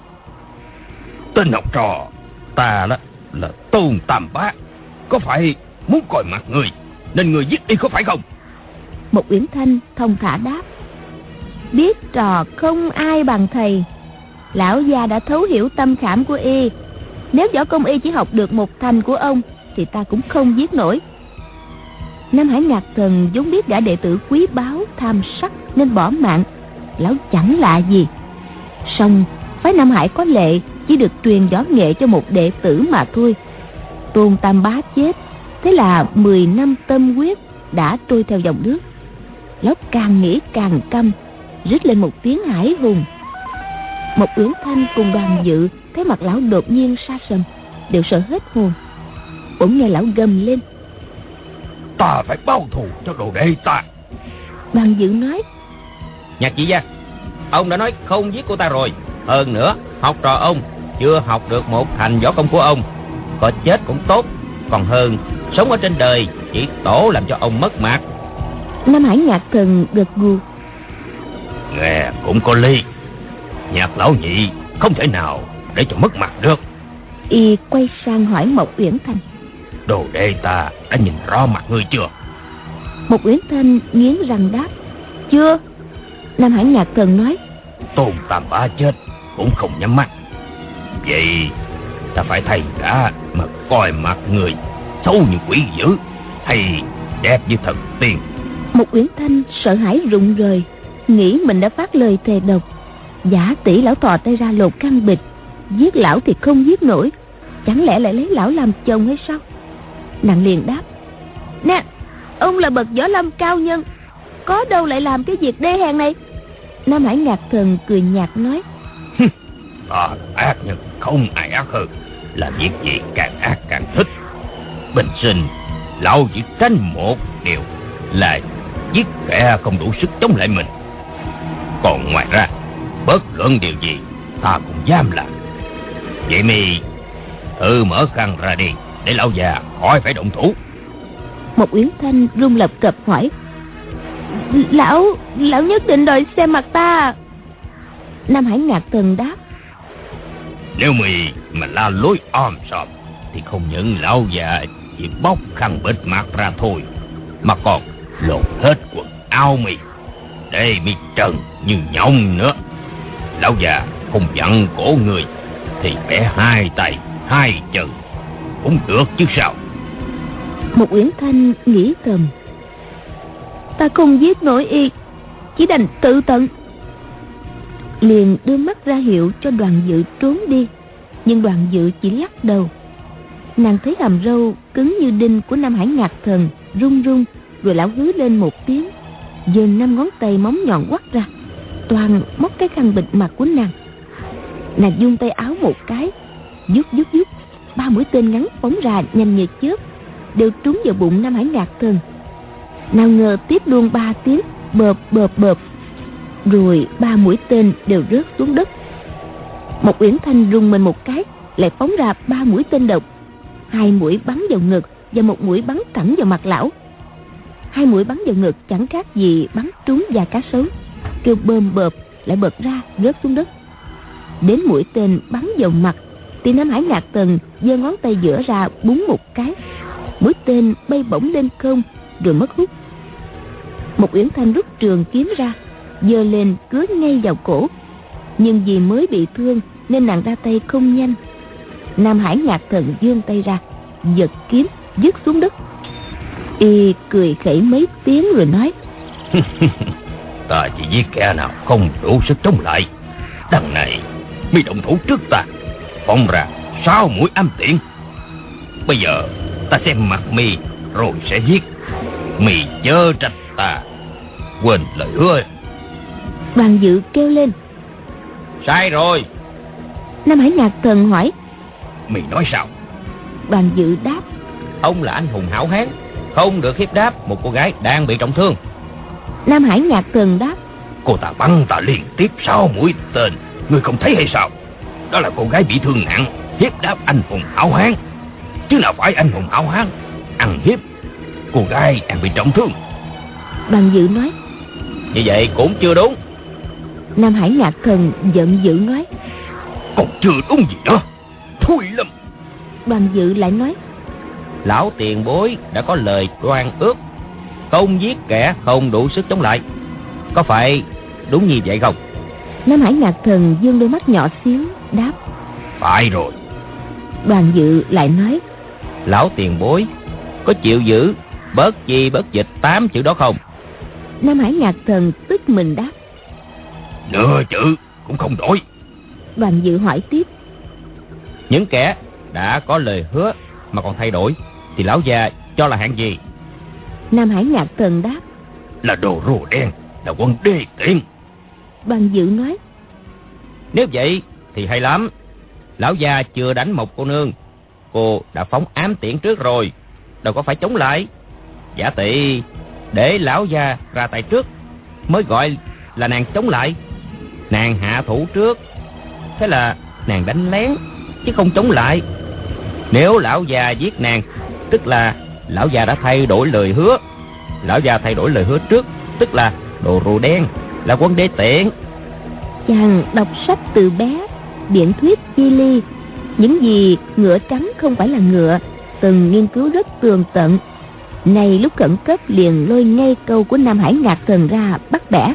tên học trò ta đó là Tôn Tam Bá, có phải muốn coi mặt người nên người giết y có phải không? Mộc Uyển Thanh thông thả đáp: biết trò không ai bằng thầy. Lão già đã thấu hiểu tâm khảm của y. Nếu võ công y chỉ học được một thành của ông thì ta cũng không giết nổi. Nam Hải Ngạc Thần vốn biết gã đệ tử quý báu tham sắc nên bỏ mạng, lão chẳng lạ gì. Song phái Nam Hải có lệ chỉ được truyền võ nghệ cho một đệ tử mà thôi. Tôn Tam Bá chết, thế là mười năm tâm huyết đã trôi theo dòng nước. Lão càng nghĩ càng căm, rít lên một tiếng hải hùng. Mộc Uyển Thanh cùng Đoàn Dự thấy mặt lão đột nhiên sa sầm, đều sợ hết hồn. Bỗng nghe lão gầm lên: ta phải báo thù cho đồ đệ ta. Đoàn Dự nói: Nhạc Nhị Gia, ông đã nói không giết cô ta rồi. Hơn nữa học trò ông chưa học được một thành võ công của ông, có chết cũng tốt, còn hơn sống ở trên đời chỉ tổ làm cho ông mất mặt. Nam Hải Ngạc Thần gật gù: nghe cũng có lý. Nhạc lão nhị không thể nào để cho mất mặt được. Y quay sang hỏi Mộc Uyển Thanh: đồ đệ ta đã nhìn rõ mặt ngươi chưa? Mộc Uyển Thanh nghiến răng đáp: chưa. Nam Hải Ngạc Thần nói: Tôn Tam Bá chết cũng không nhắm mắt. Vậy ta phải thay cả mà coi mặt người xấu như quỷ dữ hay đẹp như thần tiên. Mộc Uyển Thanh sợ hãi rụng rời, nghĩ mình đã phát lời thề độc. Giả tỷ lão thò tay ra lột khăn bịch, giết lão thì không giết nổi, chẳng lẽ lại lấy lão làm chồng hay sao? Nàng liền đáp: nè, ông là bậc võ lâm cao nhân, có đâu lại làm cái việc đê hèn này. Nam Hải Ngạc Thần cười nhạt nói: à, ác nhân không ai ác hơn, là việc gì càng ác càng thích. Bình sinh lão chỉ tránh một điều là giết kẻ không đủ sức chống lại mình. Còn ngoài ra bất luận điều gì ta cũng dám làm. Vậy mi tự mở khăn ra đi, để lão già khỏi phải động thủ. Mộc Uyển Thanh run lập cập hỏi: Lão, lão nhất định đòi xem mặt ta? Nam Hải Ngạc Thần đáp: Nếu mì mà la lối om sòm thì không những lão già chỉ bóc khăn bịt mặt ra thôi, mà còn lột hết quần áo mì để mi trần như nhộng nữa. Lão già không giận cổ người thì bẻ hai tay hai chân cũng được chứ sao. Mộc Uyển Thanh nghĩ thầm: ta không giết nổi y, chỉ đành tự tận. Liền đưa mắt ra hiệu cho Đoàn Dự trốn đi, nhưng Đoàn Dự chỉ lắc đầu. Nàng thấy hàm râu cứng như đinh của Nam Hải Ngạc Thần run run, rồi lão hứ lên một tiếng, giơ năm ngón tay móng nhọn quắt ra, toàn móc cái khăn bịt mặt của nàng. Nàng vung tay áo một cái, vút vút vút, ba mũi tên ngắn phóng ra nhanh như chớp, đều trúng vào bụng Nam Hải Ngạc Thần. Nào ngờ tiếp luôn ba tiếng bợp bợp bợp, rồi ba mũi tên đều rớt xuống đất. Mộc Uyển Thanh rung mình một cái, lại phóng ra ba mũi tên độc. Hai mũi bắn vào ngực và một mũi bắn thẳng vào mặt lão. Hai mũi bắn vào ngực chẳng khác gì bắn trúng da cá sấu, kêu bơm bợp, lại bật ra rớt xuống đất. Đến mũi tên bắn vào mặt thì Nam Hải Ngạc Thần giơ ngón tay giữa ra búng một cái, mũi tên bay bổng lên không rồi mất hút. Một Uyển Thanh rút trường kiếm ra, giơ lên cứa ngay vào cổ, nhưng vì mới bị thương nên nàng ra tay không nhanh. Nam Hải Ngạc Thần vươn tay ra, giật kiếm vứt xuống đất. Y cười khẩy mấy tiếng rồi nói: Ta chỉ giết kẻ nào không đủ sức chống lại. Đằng này mi động thủ trước ta, phóng ra sáu mũi âm tiễn. Bây giờ ta xem mặt mi rồi sẽ giết. Mi chớ trách ta quên lời hứa. Đoàn Dự kêu lên: Sai rồi. Nam Hải Ngạc Thần hỏi: Mi nói sao? Đoàn Dự đáp: Ông là anh hùng hảo hán, không được hiếp đáp một cô gái đang bị trọng thương. Nam Hải Ngạc Thần đáp: Cô ta bắn ta liên tiếp sáu mũi tên, ngươi không thấy hay sao? Đó là cô gái bị thương nặng, hiếp đáp anh hùng hảo hán, chứ nào phải anh hùng hảo hán ăn hiếp cô gái đang bị trọng thương. Đoàn Dự nói: Như vậy cũng chưa đúng. Nam Hải Ngạc Thần giận dữ nói: Còn chưa đúng gì nữa, thôi lắm. Đoàn Dự lại nói: Lão tiền bối đã có lời đoan ước, không giết kẻ không đủ sức chống lại, có phải đúng như vậy không? Nam Hải Ngạc Thần dương đôi mắt nhỏ xíu đáp: Phải rồi. Đoàn Dự lại nói: Lão tiền bối có chịu giữ bớt chi bớt dịch tám chữ đó không? Nam Hải Ngạc Thần tức mình đáp: Nửa chữ cũng không đổi. Đoàn Dự hỏi tiếp: Những kẻ đã có lời hứa mà còn thay đổi thì lão già cho là hạng gì? Nam Hải Ngạc Thần đáp: Là đồ rùa đen, là quân đê tiện. Đoàn Dự nói: Nếu vậy thì hay lắm. Lão già chưa đánh một cô nương, cô đã phóng ám tiễn trước rồi, đâu có phải chống lại. Giả tỷ để lão già ra tay trước mới gọi là nàng chống lại. Nàng hạ thủ trước, thế là nàng đánh lén chứ không chống lại. Nếu lão già giết nàng, tức là lão già đã thay đổi lời hứa. Lão già thay đổi lời hứa trước, tức là đồ rùa đen, là quân đê tiện. Chàng đọc sách từ bé, biện thuyết chi ly, những gì ngựa trắng không phải là ngựa, từng nghiên cứu rất tường tận. Này lúc khẩn cấp liền lôi ngay câu của Nam Hải Ngạc Thần ra bắt bẻ.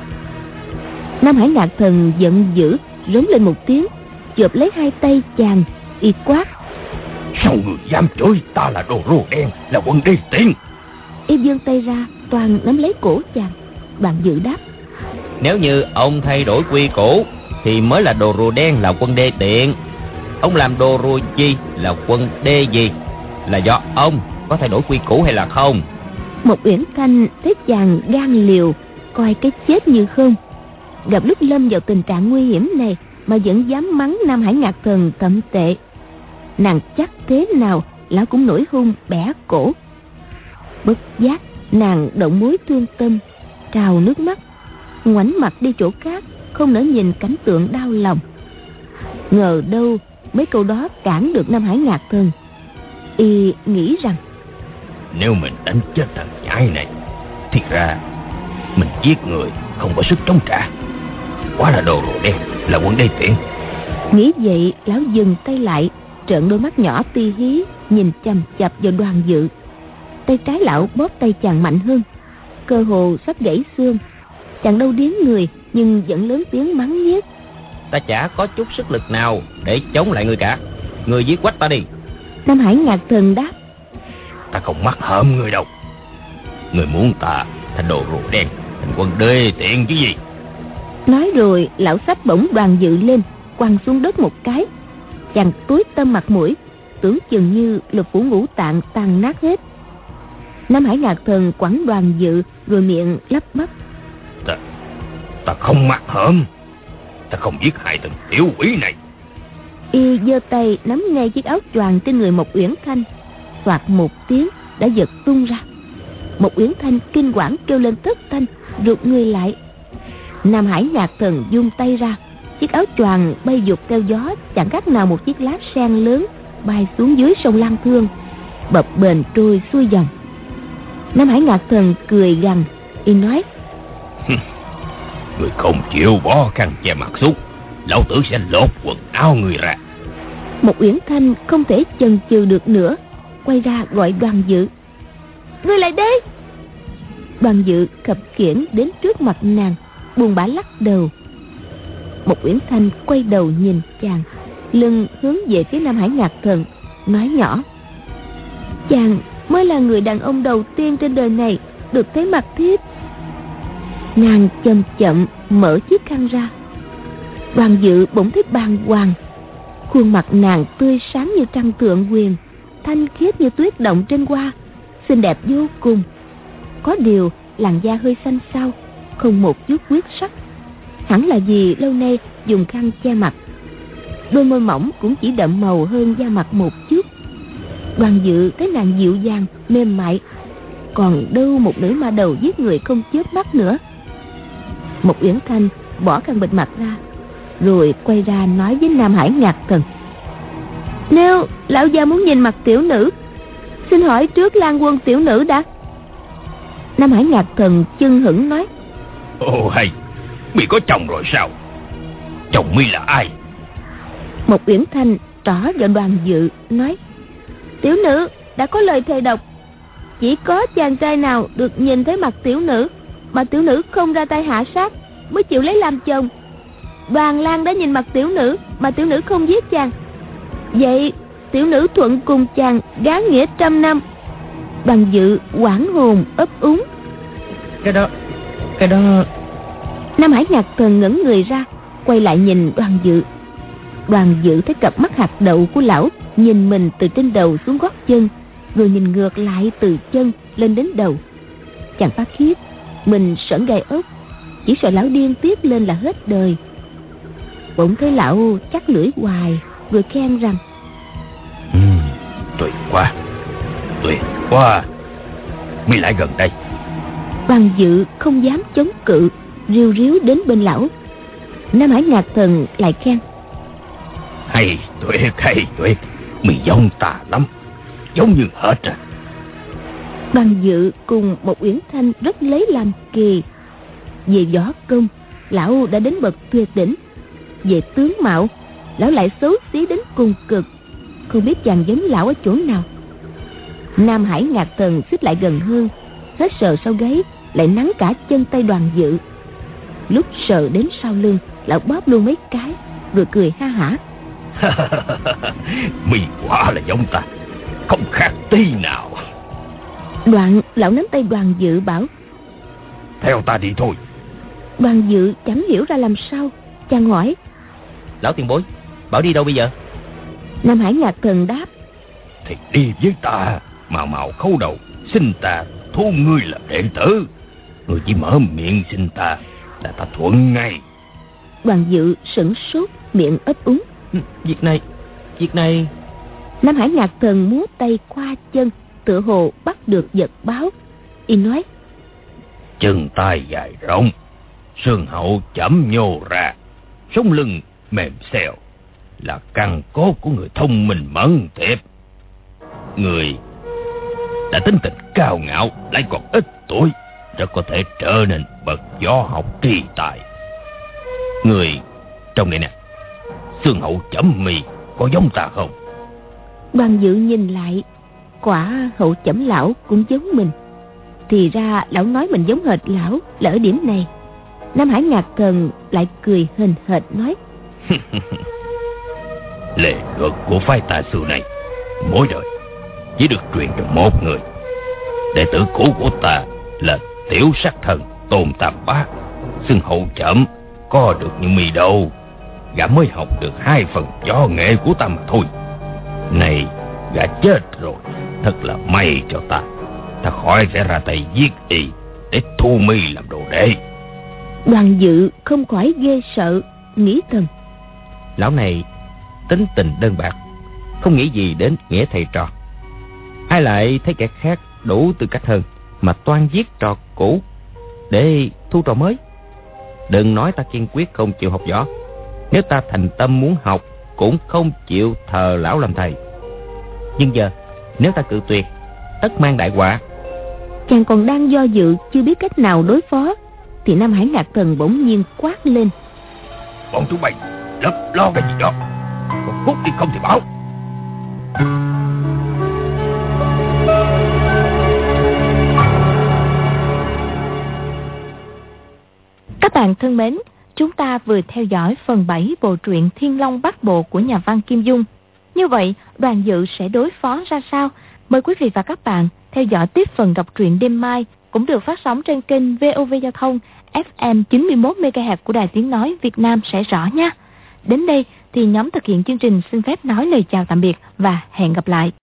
Nam Hải Ngạc Thần giận dữ rống lên một tiếng, chộp lấy hai tay chàng, y quát: Sao người dám chửi ta là đồ rùa đen, là quân đê tiện? Y giương tay ra toàn nắm lấy cổ chàng. Đoàn Dự đáp: Nếu như ông thay đổi quy củ thì mới là đồ rùa đen, là quân đê tiện. Ông làm đồ rùa chi là quân đê gì? Là do ông có thay đổi quy củ hay là không? Một Uyển Thanh thấy chàng gan liều, coi cái chết như không. Gặp lúc lâm vào tình trạng nguy hiểm này mà vẫn dám mắng Nam Hải Ngạc Thần thậm tệ, nàng chắc thế nào lão cũng nổi hung bẻ cổ. Bất giác nàng động mối thương tâm, trào nước mắt, ngoảnh mặt đi chỗ khác, không nỡ nhìn cảnh tượng đau lòng. Ngờ đâu mấy câu đó cản được Nam Hải Ngạc Thần. Y nghĩ rằng nếu mình đánh chết thằng nhãi này thì ra mình giết người không có sức chống trả, quá là đồ rùa đen, là quân đê tiện. Nghĩ vậy lão dừng tay lại, trợn đôi mắt nhỏ ti hí nhìn chằm chằm vào Đoàn Dự. Tay trái lão bóp tay chàng mạnh hơn, cơ hồ sắp gãy xương. Chàng đâu điếng người nhưng vẫn lớn tiếng mắng nhiếc: Ta chả có chút sức lực nào để chống lại người cả, người giết quách ta đi. Nam Hải Ngạc Thần đáp: Ta không mắc hởm người đâu. Người muốn ta thành đồ rùa đen, thành quân đê tiện chứ gì. Nói rồi lão xách bổng Đoàn Dự lên, quăng xuống đất một cái. Chàng túi tâm mặt mũi, tưởng chừng như lục phủ ngũ tạng tan nát hết. Nam Hải Ngạc Thần quẳng Đoàn Dự rồi miệng lắp bắp: Ta, ta không mắc hởm, ta không giết hại thằng tiểu quỷ này. Y giơ tay nắm ngay chiếc áo choàng trên người một Uyển Thanh, soạt một tiếng đã giật tung ra. Một Uyển Thanh kinh quản kêu lên thất thanh, rụt người lại. Nam Hải Ngạc Thần vung tay ra, chiếc áo choàng bay vụt theo gió, chẳng khác nào một chiếc lá sen lớn bay xuống dưới sông Lan Thương, bập bềnh trôi xuôi dòng. Nam Hải Ngạc Thần cười gằn, y nói: Người không chịu bỏ khăn che mặt xuống, lão tử sẽ lột quần áo người ra. Một Uyển Thanh không thể chần chừ được nữa, quay ra gọi Đoàn Dự. Ngươi lại đây. Đoàn Dự khập khiễng đến trước mặt nàng, buồn bã lắc đầu. Một Uyển Thanh quay đầu nhìn chàng, lưng hướng về phía Nam Hải Ngạc Thần, nói nhỏ: chàng mới là người đàn ông đầu tiên trên đời này được thấy mặt thiếp. Nàng chậm chậm mở chiếc khăn ra. Đoàn Dự bỗng thấy bàng hoàng. Khuôn mặt nàng tươi sáng như trăng thượng huyền, thanh khiết như tuyết động trên hoa, xinh đẹp vô cùng. Có điều làn da hơi xanh xao, không một chút huyết sắc, hẳn là vì lâu nay dùng khăn che mặt. Đôi môi mỏng cũng chỉ đậm màu hơn da mặt một chút. Đoàn Dự thấy nàng dịu dàng mềm mại, còn đâu một nữ ma đầu giết người không chớp mắt nữa. Một Uyển Thanh bỏ khăn bịt mặt ra, rồi quay ra nói với Nam Hải Ngạc Thần: nếu lão gia muốn nhìn mặt tiểu nữ, xin hỏi trước Lan Quân tiểu nữ đã. Nam Hải Ngạc Thần chưng hửng nói: ồ hay, mi có chồng rồi sao? Chồng mi là ai? Một Uyển Thanh trỏ vào Đoàn Dự nói: tiểu nữ đã có lời thề độc, chỉ có chàng trai nào được nhìn thấy mặt tiểu nữ mà tiểu nữ không ra tay hạ sát mới chịu lấy làm chồng. Đoàn Lan đã nhìn mặt tiểu nữ mà tiểu nữ không giết chàng, vậy tiểu nữ thuận cùng chàng gán nghĩa trăm năm. Đoàn Dự hoảng hồn ấp úng: Cái đó Cái đó Nam Hải Ngạc Thần ngẩn người ra, quay lại nhìn Đoàn Dự. Đoàn Dự thấy cặp mắt hạt đậu của lão nhìn mình từ trên đầu xuống gót chân, rồi nhìn ngược lại từ chân lên đến đầu. Chàng phát khiếp, mình sởn gai ốc, chỉ sợ lão điên tiếp lên là hết đời. Bỗng thấy lão chắc lưỡi hoài, rồi khen rằng: ừ, tuyệt quá, tuyệt quá, mi lại gần đây. Đoàn Dự không dám chống cự, riu riu đến bên lão. Nam Hải Ngạc Thần lại khen: hay tuyệt, hay tuyệt, mi giống ta lắm, giống như hết à. Đoàn Dự cùng một Uyển Thanh rất lấy làm kỳ. Về võ công, lão đã đến bậc tuyệt đỉnh. Về tướng mạo, lão lại xấu xí đến cùng cực, không biết chàng giống lão ở chỗ nào. Nam Hải Ngạc Thần xích lại gần hơn, hết sờ sau gáy, lại nắn cả chân tay Đoàn Dự. Lúc sờ đến sau lưng, lão bóp luôn mấy cái, rồi cười ha hả: mi quả là giống ta, không khác tí nào. Đoạn lão nắm tay Đoàn Dự bảo: theo ta đi thôi. Đoàn Dự chẳng hiểu ra làm sao, chàng hỏi: lão tiền bối, bảo đi đâu bây giờ? Nam Hải Ngạc Thần đáp: thì đi với ta. Màu màu khấu đầu xin ta thu ngươi làm đệ tử, ngươi chỉ mở miệng xin ta là ta thuận ngay. Đoàn Dự sửng sốt, miệng ấp úng: Việc này Việc này Nam Hải Ngạc Thần múa tay qua chân, tựa hồ bắt được vật báo. Y nói: chân tay dài rộng, xương hậu chẩm nhô ra, sống lưng mềm xèo, là căn cốt của người thông minh mẫn tiệp. Người đã tính tình cao ngạo, lại còn ít tuổi, rất có thể trở nên bậc võ học kỳ tài. Người trong này nè, xương hậu chẩm mì có giống ta không? Đoàn Dự nhìn lại, quả hậu chẩm lão cũng giống mình. Thì ra lão nói mình giống hệt lão là ở điểm này. Nam Hải Ngạc Thần lại cười hền hệt nói: lệ luật của phái tà sư này, mỗi đời chỉ được truyền cho một người. Đệ tử cũ của ta là tiểu sát thần Tôn Tam Bá, xưng hậu chẩm có được như mì đâu. Gã mới học được hai phần võ nghệ của ta mà thôi. Này gã chết rồi, thật là may cho ta, ta khỏi sẽ ra tay giết y để thu mi làm đồ đệ. Đoàn Dự không khỏi ghê sợ, nghĩ thầm: lão này tính tình đơn bạc, không nghĩ gì đến nghĩa thầy trò. Ai lại thấy kẻ khác đủ tư cách hơn mà toan giết trò cũ để thu trò mới. Đừng nói ta kiên quyết không chịu học võ, nếu ta thành tâm muốn học cũng không chịu thờ lão làm thầy. Nhưng giờ nếu ta cự tuyệt, tất mang đại họa. Chàng còn đang do dự chưa biết cách nào đối phó, thì Nam Hải Ngạc Thần bỗng nhiên quát lên: Bọn chúng mày lấp lo cái gì đó, còn cút đi không thì bảo. Các bạn thân mến, chúng ta vừa theo dõi phần bảy bộ truyện Thiên Long Bát Bộ của nhà văn Kim Dung. Như vậy, Đoàn Dự sẽ đối phó ra sao? Mời quý vị và các bạn theo dõi tiếp phần đọc truyện đêm mai, cũng được phát sóng trên kênh vê o vê Giao thông ép em chín mươi mốt mê ga héc của Đài Tiếng Nói Việt Nam sẽ rõ nha. Đến đây thì nhóm thực hiện chương trình xin phép nói lời chào tạm biệt và hẹn gặp lại.